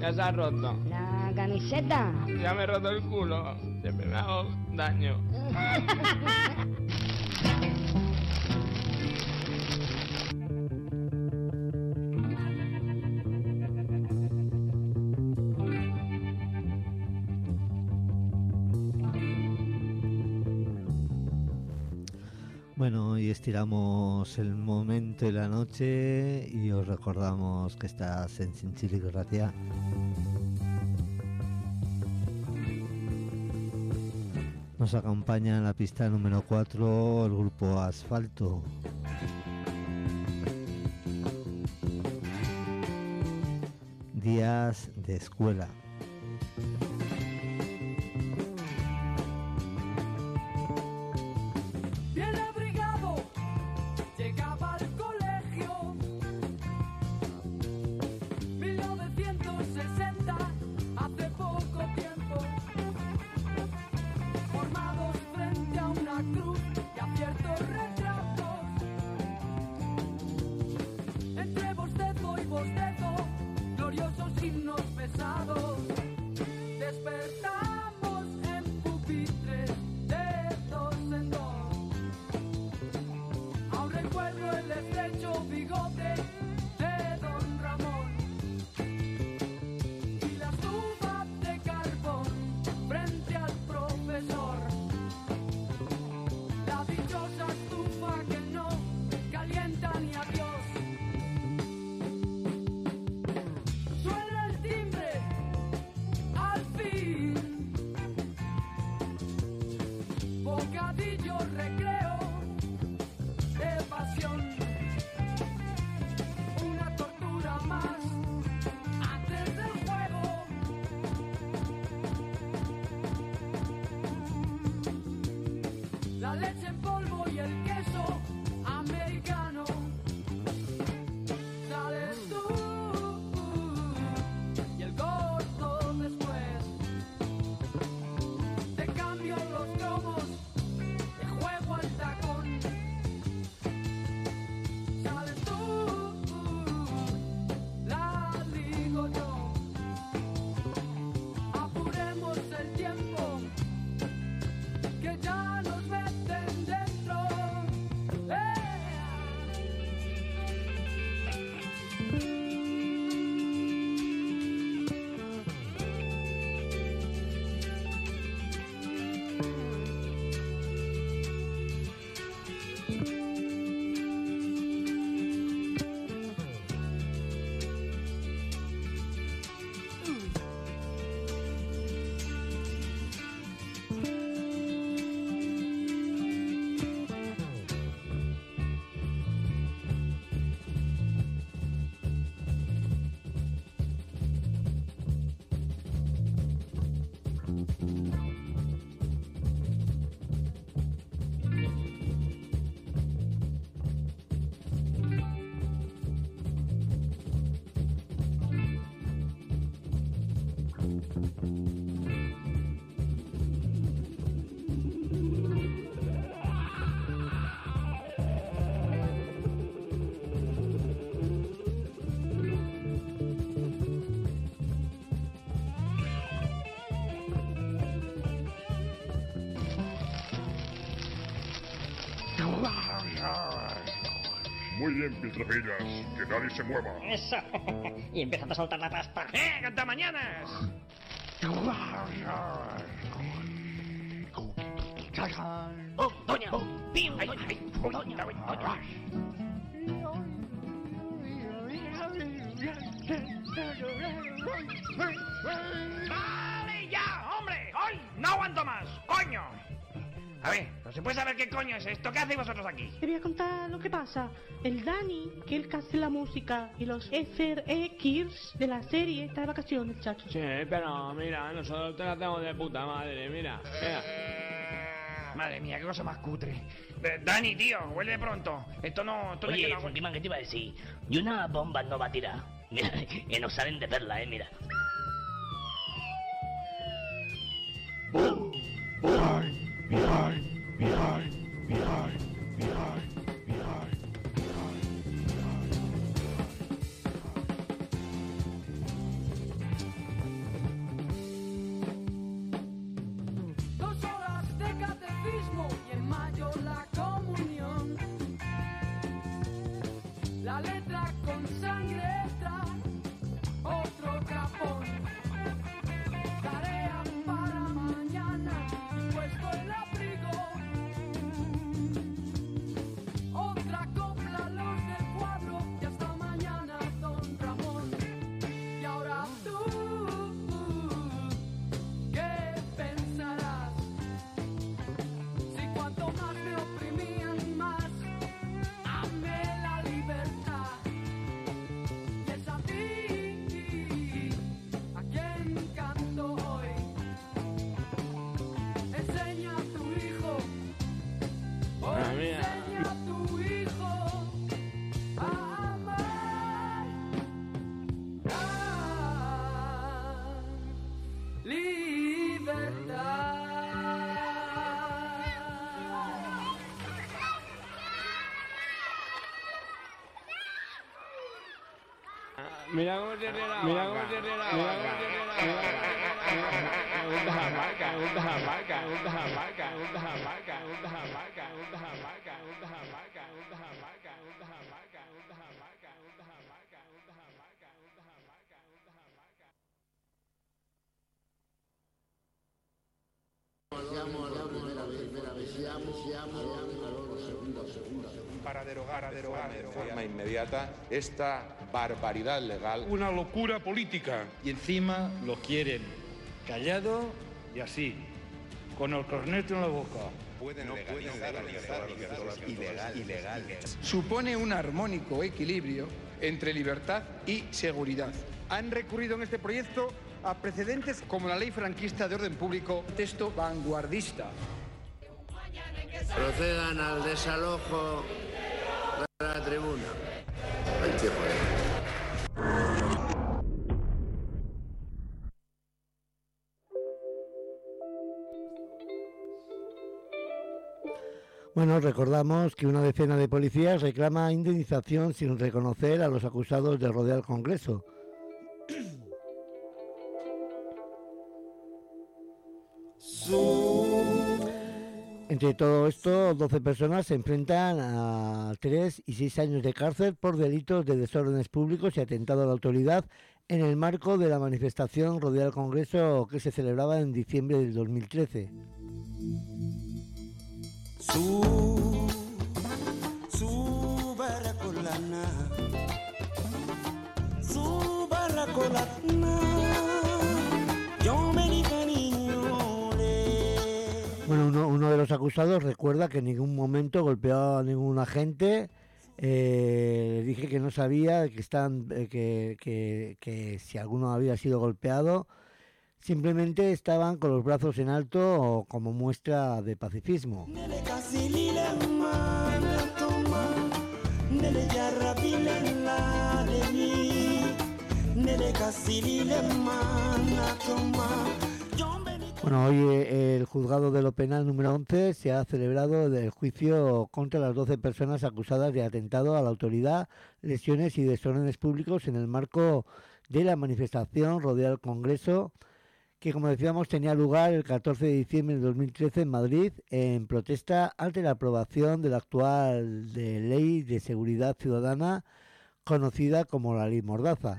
Ya se ha roto. La camiseta. Ya me he roto el culo. Siempre me hago daño. Bueno, y estiramos el momento y la noche y os recordamos que estás en Chinchili Ratia. Nos acompaña en la pista número cuatro el grupo Asfalto. Días de escuela. Bien abrigado, llegaba al colegio. mil novecientos sesenta, hace poco tiempo. Formados frente a una cruz y a ciertos retratos. Entre bostezo y bostezo, gloriosos himnos pesados. Despertamos en pupitres de dos en dos. Aún recuerdo el estrecho bigote de don Ramón y la estufa de carbón frente al profesor. La dichosa estufa que no calienta ni a Dios. Suena el timbre, al fin. Bocadillo, recreo de pasión. Una tortura más antes del juego. La leche en polvo y el queso americano. Sales tú y el gordo después. Te cambio los cromos, te juego al tacón. Sales tú, la digo yo. Apuremos el tiempo, que ya nos meten dentro. ¡Eh! Muy bien, Piltrafillas, que nadie se mueva. Eso. Y empiezan a soltar la pasta. ¡Eh, cantamañanas! ¡Oh, doña! ¡Pim! ¡Ay, ay! ¡Doña! ¡Vale ya, hombre! ¡Hoy no aguanto más! ¡Coño! A ver, ¿no se puede saber qué coño es esto? ¿Qué hacéis vosotros aquí? Te voy a contar lo que pasa. El Dani, que él que hace la música, y los F X de la serie, está de vacaciones, chacho. Sí, pero mira, nosotros te la hacemos de puta madre, mira. mira. Madre mía, qué cosa más cutre. Eh, Dani, tío, vuelve pronto. Esto no... Esto Oye, no Funkiman, ¿qué te iba a decir? Y una bomba no va a tirar. Mira, que nos salen de perla, eh, mira. ¡Bum! ¡Behind! Behind! Behind! Behind! Behind! Behind! La letra con sangre trae otro trapón. Tarea para mañana, puesto el abrigo. Otra copla los del cuadro y hasta mañana, don Ramón. Y ahora tú, ¿qué pensarás? Si cuanto más me oprimían, más amé la libertad. Y es a ti a quien canto hoy. Enseña a tu hijo, oh, Ah, mira. enseña a tu hijo a amar la libertad. Mira cómo tiene la Mira cómo tiene la Mira cómo tiene la Me gusta Jamaica, me gusta Jamaica, me gusta Jamaica, me gusta Jamaica, me gusta Jamaica, me gusta Jamaica, me gusta Jamaica, me gusta Jamaica, me gusta Jamaica, me gusta Jamaica, me gusta Jamaica, me gusta Jamaica, me gusta Jamaica, me gusta Jamaica. Para derogar, para derogar de forma inmediata esta barbaridad legal. Una locura política. Y encima lo quieren callado y así, con el corneto en la boca. Pueden no legalizar, pueden legalizar ilegal, ilegales. Supone un armónico equilibrio entre libertad y seguridad. Han recurrido en este proyecto a precedentes como la ley franquista de orden público, texto vanguardista. Procedan al desalojo de la tribuna. Hay que poner. Bueno, recordamos que una decena de policías reclama indemnización sin reconocer a los acusados de rodear el Congreso. Entre todo esto, doce personas se enfrentan a tres y seis años de cárcel por delitos de desórdenes públicos y atentado a la autoridad en el marco de la manifestación Rodear el Congreso que se celebraba en diciembre del dos mil trece. Su, su barracolana, su barracolana, yo me di cariño. Bueno, uno, uno de los acusados recuerda que en ningún momento golpeó a ningún agente. Eh, le dije que no sabía que, están, eh, que, que, que si alguno había sido golpeado. Simplemente estaban con los brazos en alto como muestra de pacifismo. Bueno, hoy eh, el juzgado de lo penal número once se ha celebrado el juicio contra las doce personas acusadas de atentado a la autoridad, lesiones y desórdenes públicos en el marco de la manifestación Rodear el Congreso, que, como decíamos, tenía lugar el catorce de diciembre de dos mil trece en Madrid en protesta ante la aprobación de la actual de Ley de Seguridad Ciudadana, conocida como la Ley Mordaza.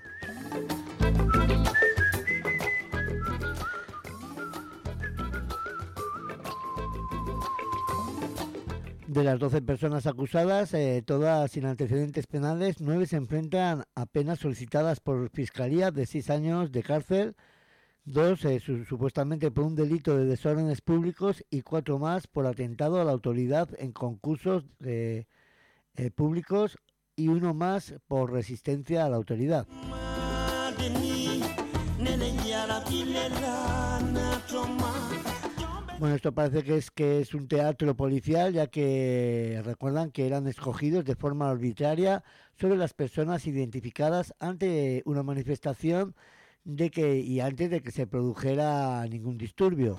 De las doce personas acusadas, eh, todas sin antecedentes penales, nueve se enfrentan a penas solicitadas por Fiscalía de seis años de cárcel, dos eh, su, supuestamente por un delito de desórdenes públicos y cuatro más por atentado a la autoridad en concursos eh, eh, públicos y uno más por resistencia a la autoridad. Bueno, esto parece que es que es un teatro policial, ya que recuerdan que eran escogidos de forma arbitraria sobre las personas identificadas ante una manifestación de que y antes de que se produjera ningún disturbio.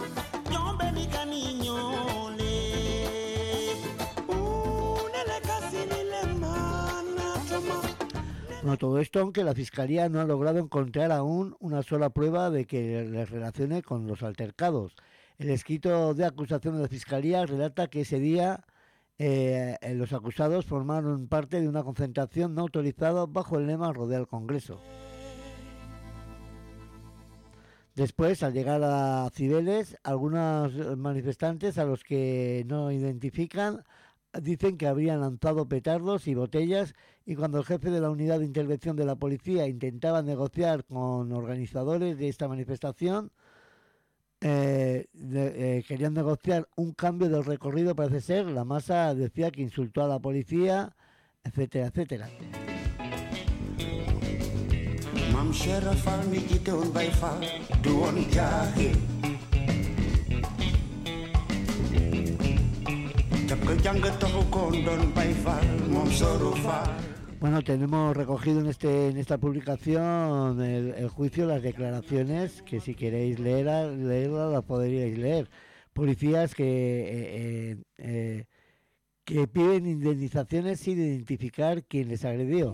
Bueno, todo esto aunque la Fiscalía no ha logrado encontrar aún una sola prueba de que les relacione con los altercados. El escrito de acusación de la Fiscalía relata que ese día Eh, los acusados formaron parte de una concentración no autorizada bajo el lema Rodea el Congreso. Después, al llegar a Cibeles, algunos manifestantes a los que no identifican dicen que habrían lanzado petardos y botellas, y cuando el jefe de la unidad de intervención de la policía intentaba negociar con organizadores de esta manifestación, eh, de, eh, querían negociar un cambio del recorrido, parece ser, la masa decía que insultó a la policía, etcétera, etcétera. Mam Cheikh Fall mi jiite woon Baay Fall du woon jaaxil jàpp ko jàng taxu ko doon Baay Fall moom Soro Fall. Bueno, tenemos recogido en este en esta publicación el, el juicio, las declaraciones, que si queréis leerlas, leerlas las podríais leer. Policías que eh, eh, eh, que piden indemnizaciones sin identificar quién les agredió.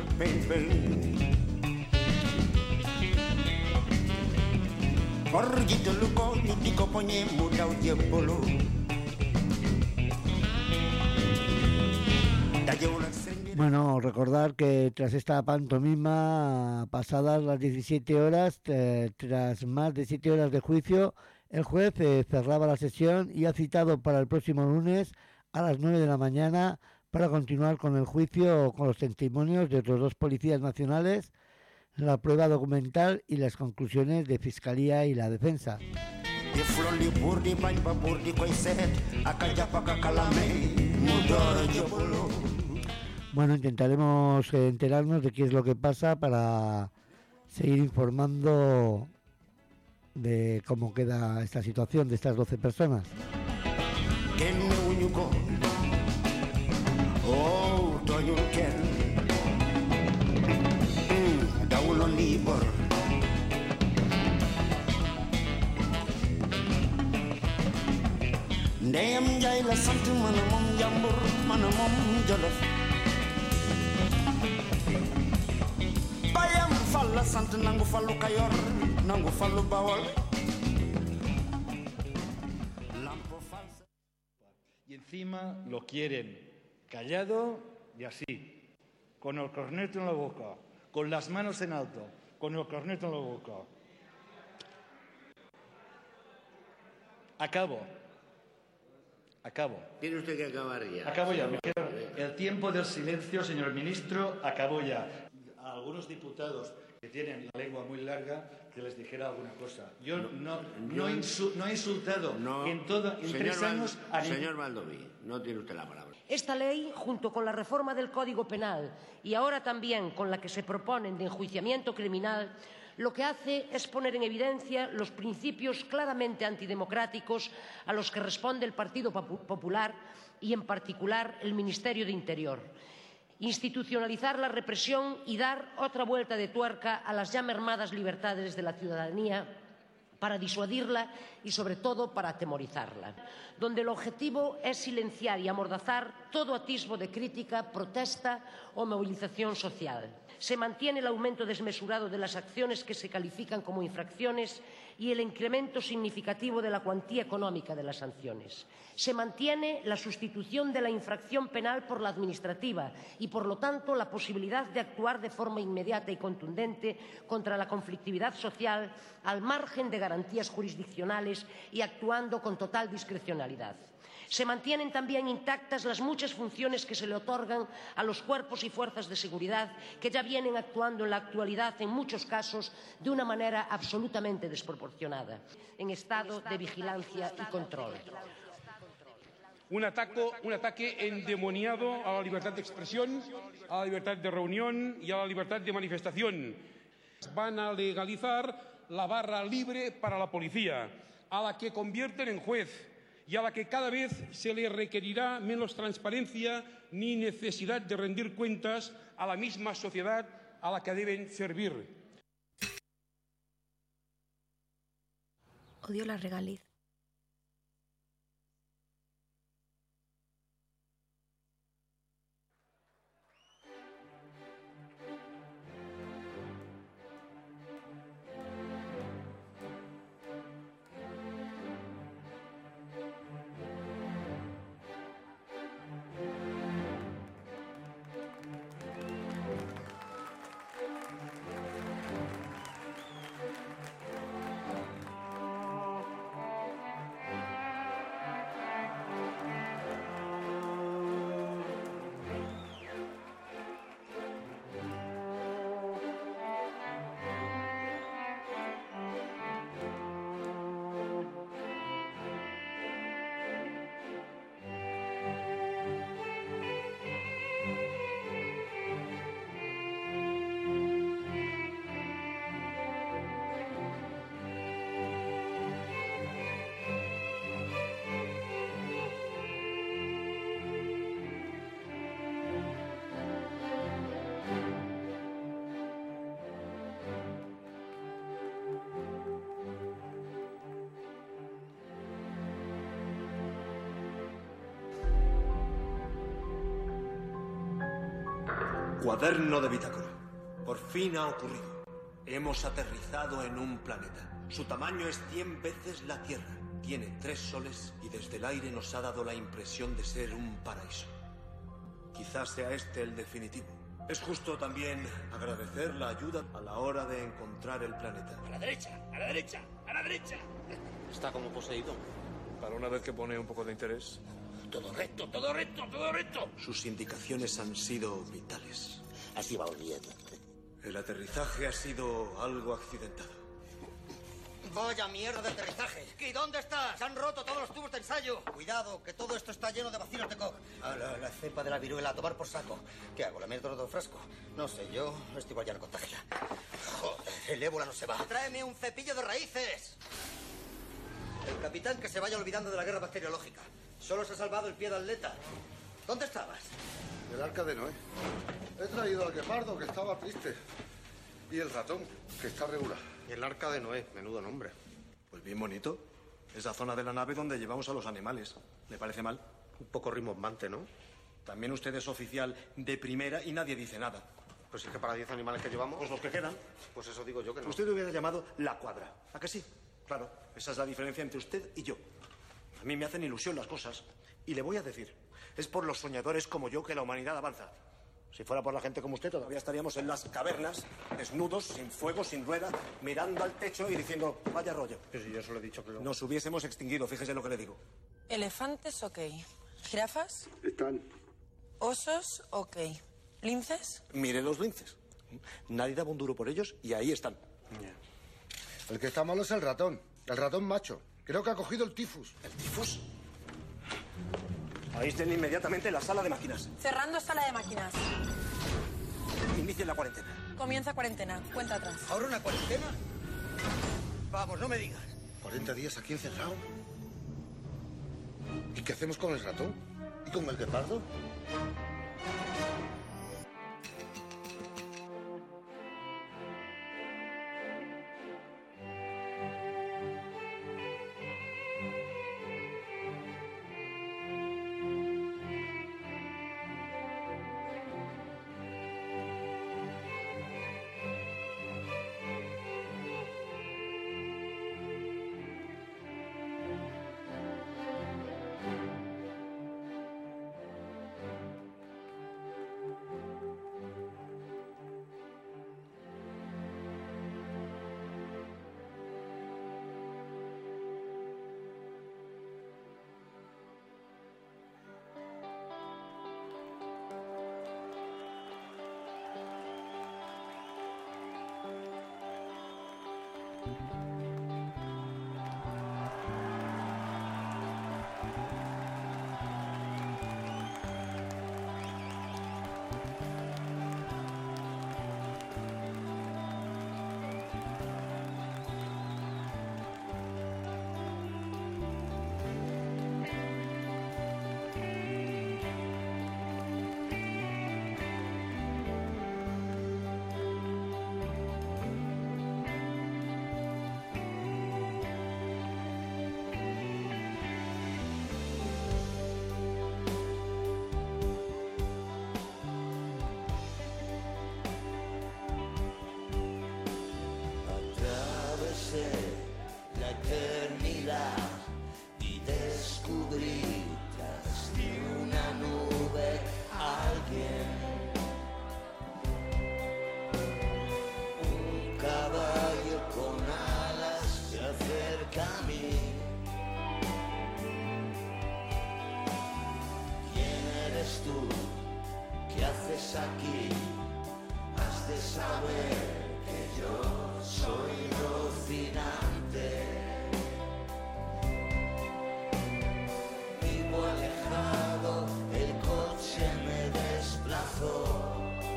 Bueno, recordar que tras esta pantomima, pasadas las diecisiete horas, eh, tras más de siete horas de juicio, el juez eh, cerraba la sesión y ha citado para el próximo lunes a las nueve de la mañana para continuar con el juicio con los testimonios de otros dos policías nacionales, la prueba documental y las conclusiones de Fiscalía y la Defensa. Bueno, intentaremos enterarnos de qué es lo que pasa para seguir informando de cómo queda esta situación de estas doce personas. Ndeyam Njaay la sant mana moom Njambur mana moom Jolof bayam Fall la sant nangu Fallu Kayor nangu Fallu Bawol y encima lo quieren callado y así, con el corneto en la boca, con las manos en alto, con el corneto en la boca. Acabo. Acabo. Tiene usted que acabar ya. Acabo ya. Me queda el tiempo del silencio, señor ministro, acabó ya. A algunos diputados que tienen la lengua muy larga, que les dijera alguna cosa. Yo no, no, no, yo, insu, no he insultado no, en, todo, en tres años a ningún... Señor Baldoví, no tiene usted la palabra. Esta ley, junto con la reforma del Código Penal y ahora también con la que se proponen de enjuiciamiento criminal, lo que hace es poner en evidencia los principios claramente antidemocráticos a los que responde el Partido Popular y, en particular, el Ministerio de Interior. Institucionalizar la represión y dar otra vuelta de tuerca a las ya mermadas libertades de la ciudadanía para disuadirla y, sobre todo, para atemorizarla, donde el objetivo es silenciar y amordazar todo atisbo de crítica, protesta o movilización social. Se mantiene el aumento desmesurado de las acciones que se califican como infracciones y el incremento significativo de la cuantía económica de las sanciones. Se mantiene la sustitución de la infracción penal por la administrativa y, por lo tanto, la posibilidad de actuar de forma inmediata y contundente contra la conflictividad social al margen de garantías jurisdiccionales y actuando con total discrecionalidad. Se mantienen también intactas las muchas funciones que se le otorgan a los cuerpos y fuerzas de seguridad que ya vienen actuando en la actualidad, en muchos casos, de una manera absolutamente desproporcionada, en estado de vigilancia y control. Un, ataco, un ataque endemoniado a la libertad de expresión, a la libertad de reunión y a la libertad de manifestación. Van a legalizar la barra libre para la policía, a la que convierten en juez y a la que cada vez se le requerirá menos transparencia ni necesidad de rendir cuentas a la misma sociedad a la que deben servir. Odio la regaliz. Cuaderno de bitácora. Por fin ha ocurrido. Hemos aterrizado en un planeta. Su tamaño es cien veces la Tierra. Tiene tres soles y desde el aire nos ha dado la impresión de ser un paraíso. Quizás sea este el definitivo. Es justo también agradecer la ayuda a la hora de encontrar el planeta. A la derecha, a la derecha, a la derecha. Está como poseído. Para una vez que pone un poco de interés. Todo recto, todo recto, todo recto. Sus indicaciones han sido vitales. Así va bien. El aterrizaje ha sido algo accidentado. Vaya mierda de aterrizaje. ¿Y dónde estás? Se han roto todos los tubos de ensayo. Cuidado, que todo esto está lleno de vacilos de coca. A la, la cepa de la viruela, a tomar por saco. ¿Qué hago? ¿La meto en otro frasco? No sé, yo esto igual ya no contagia. Joder, el ébola no se va. Tráeme un cepillo de raíces. El capitán que se vaya olvidando de la guerra bacteriológica. Solo se ha salvado el pie de atleta. ¿Dónde estabas? El arca de Noé. He traído al guepardo, que estaba triste. Y el ratón, que está regular. El arca de Noé, menudo nombre. Pues bien bonito. Es la zona de la nave donde llevamos a los animales. ¿Le parece mal? Un poco rimbombante, ¿no? También usted es oficial de primera y nadie dice nada. Pues sí que para diez animales que llevamos... Pues los que quedan. Pues eso digo yo que no. Usted hubiera llamado la cuadra. ¿A que sí? Claro, esa es la diferencia entre usted y yo. A mí me hacen ilusión las cosas. Y le voy a decir, es por los soñadores como yo que la humanidad avanza. Si fuera por la gente como usted, todavía estaríamos en las cavernas, desnudos, sin fuego, sin rueda, mirando al techo y diciendo, vaya rollo. Pero si yo solo he dicho que lo... Nos hubiésemos extinguido, fíjese lo que le digo. Elefantes, ok. Jirafas, Están. osos, ok. Linces, Mire los linces. Nadie daba un duro por ellos y ahí están. El que está malo es el ratón. El ratón macho. Creo que ha cogido el tifus. ¿El tifus? Aíslen inmediatamente la sala de máquinas. cerrando sala de máquinas. Inicien la cuarentena. Comienza cuarentena, cuenta atrás. ¿Ahora una cuarentena? Vamos, no me digas. cuarenta días aquí encerrado. ¿Y qué hacemos con el ratón? ¿Y con el guepardo? Atravesé la eternidad y descubrí tras de una nube a alguien. Un caballo con alas se acerca a mí. ¿Quién eres tú? ¿Qué haces aquí? Has de saber que yo soy Rocinante. Vivo alejado, el coche me desplazó.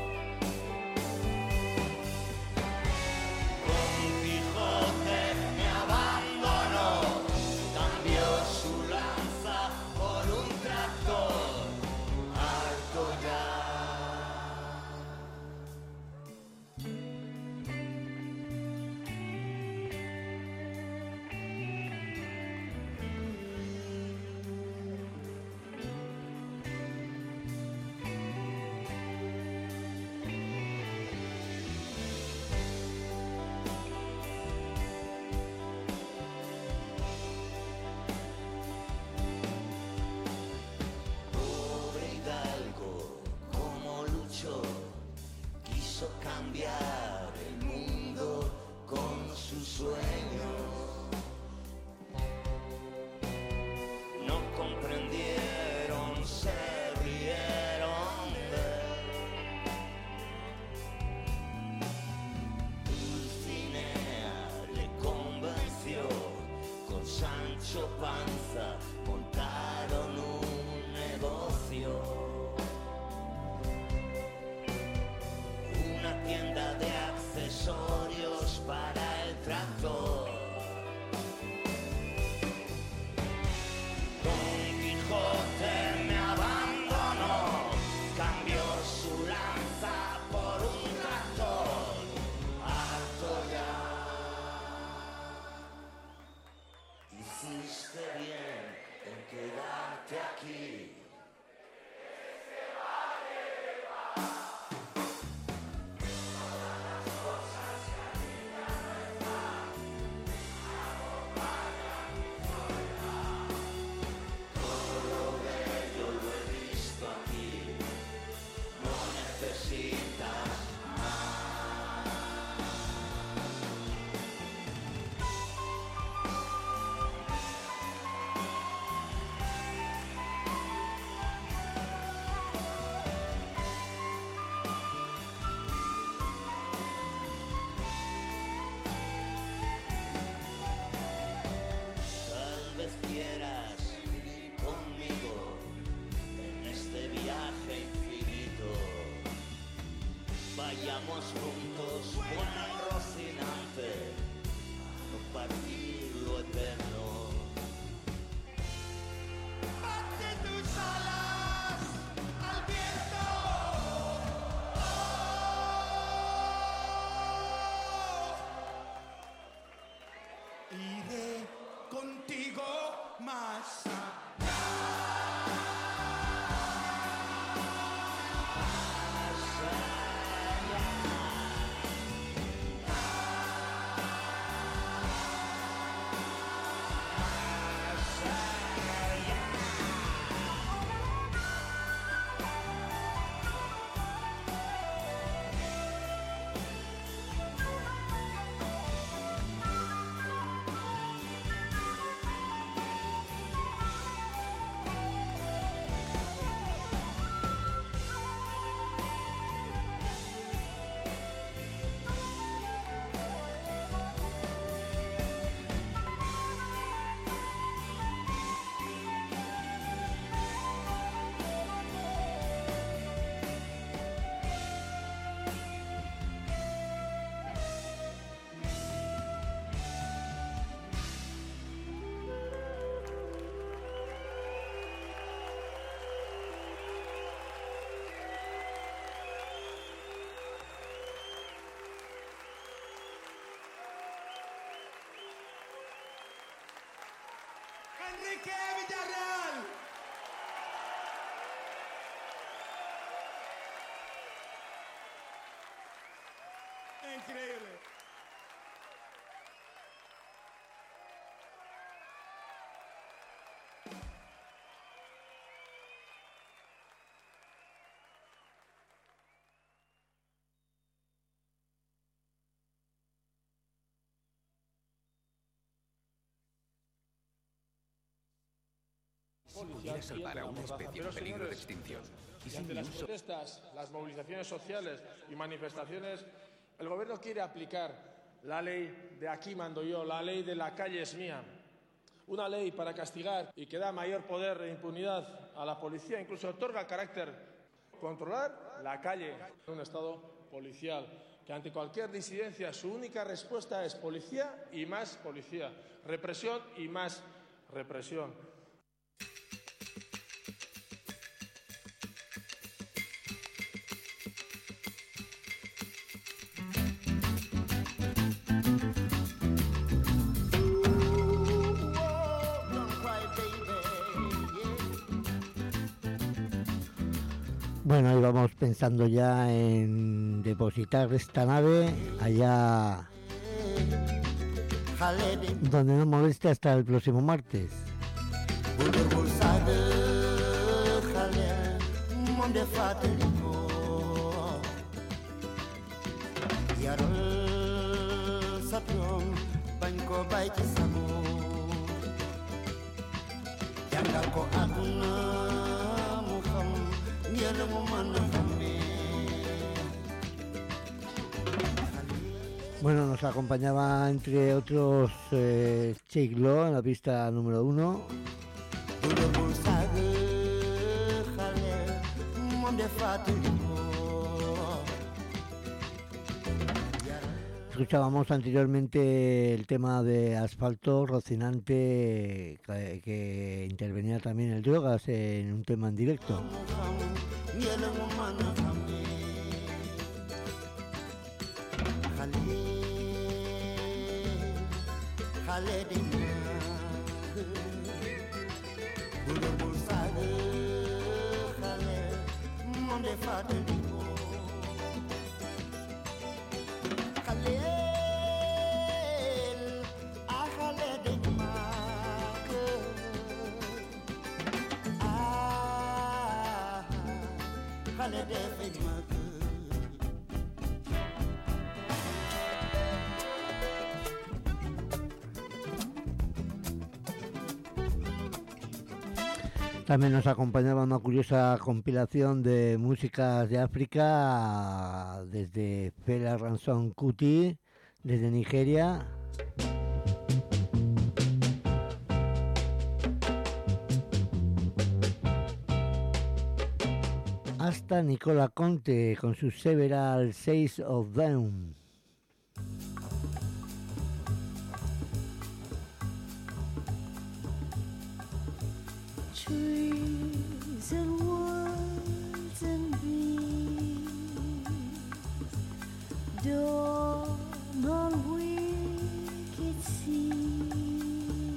Don Quijote me abandonó, cambió su lanza por un tractor. Harto ya. cambiar el mundo con sus sueños. No comprendieron, se rieron de Dulcinea, le convenció con Sancho Panza, montaron un negocio. Una tienda de accesorios para el tractor. Don Quijote me abandonó, cambió su lanza por un tractor. Harto ya. Hiciste bien en quedarte aquí. Tal vez quieras vivir conmigo en este viaje infinito. Vayamos juntos por el Rocinante a compartir lo eterno. Bate tus alas al viento. Iré contigo más Enrique Villarreal. Increíble. Si pudiera salvar a una especie en peligro de extinción. Y sin ante ni las un solo- protestas, las movilizaciones sociales y manifestaciones, el gobierno quiere aplicar la ley de aquí mando yo, la ley de la calle es mía. Una ley para castigar y que da mayor poder e impunidad a la policía, incluso otorga carácter controlar la calle en un estado policial, que ante cualquier disidencia su única respuesta es policía y más policía, represión y más represión. Bueno, ahí vamos pensando ya en depositar esta nave allá donde no moleste hasta el próximo martes. ci sago jàngal ko àdduna mu xam njël mu mën a xamee. Bueno, nos acompañaba entre otros eh, Cheikh Lo en la pista número uno. Escuchábamos anteriormente el tema de Asfalto, Rocinante, que, que intervenía también el Drogas en un tema en directo. También nos acompañaba una curiosa compilación de músicas de África desde Fela Ransom Kuti, desde Nigeria. Hasta Nicola Conte con su Several Six of Them. Trees and woods and bees, dawn on wicked sea,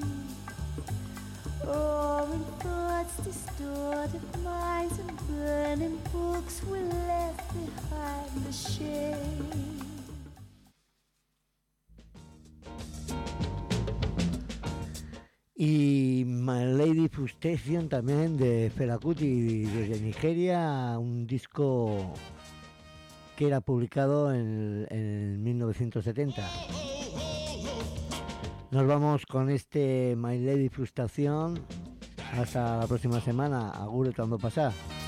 roaring thoughts, distorted minds, and burning books we left behind the shade. Y My Lady Frustration también de Fela Kuti desde Nigeria, un disco que era publicado en, en mil novecientos setenta. Nos vamos con este My Lady Frustration. Hasta la próxima semana. Agur cuando pasa.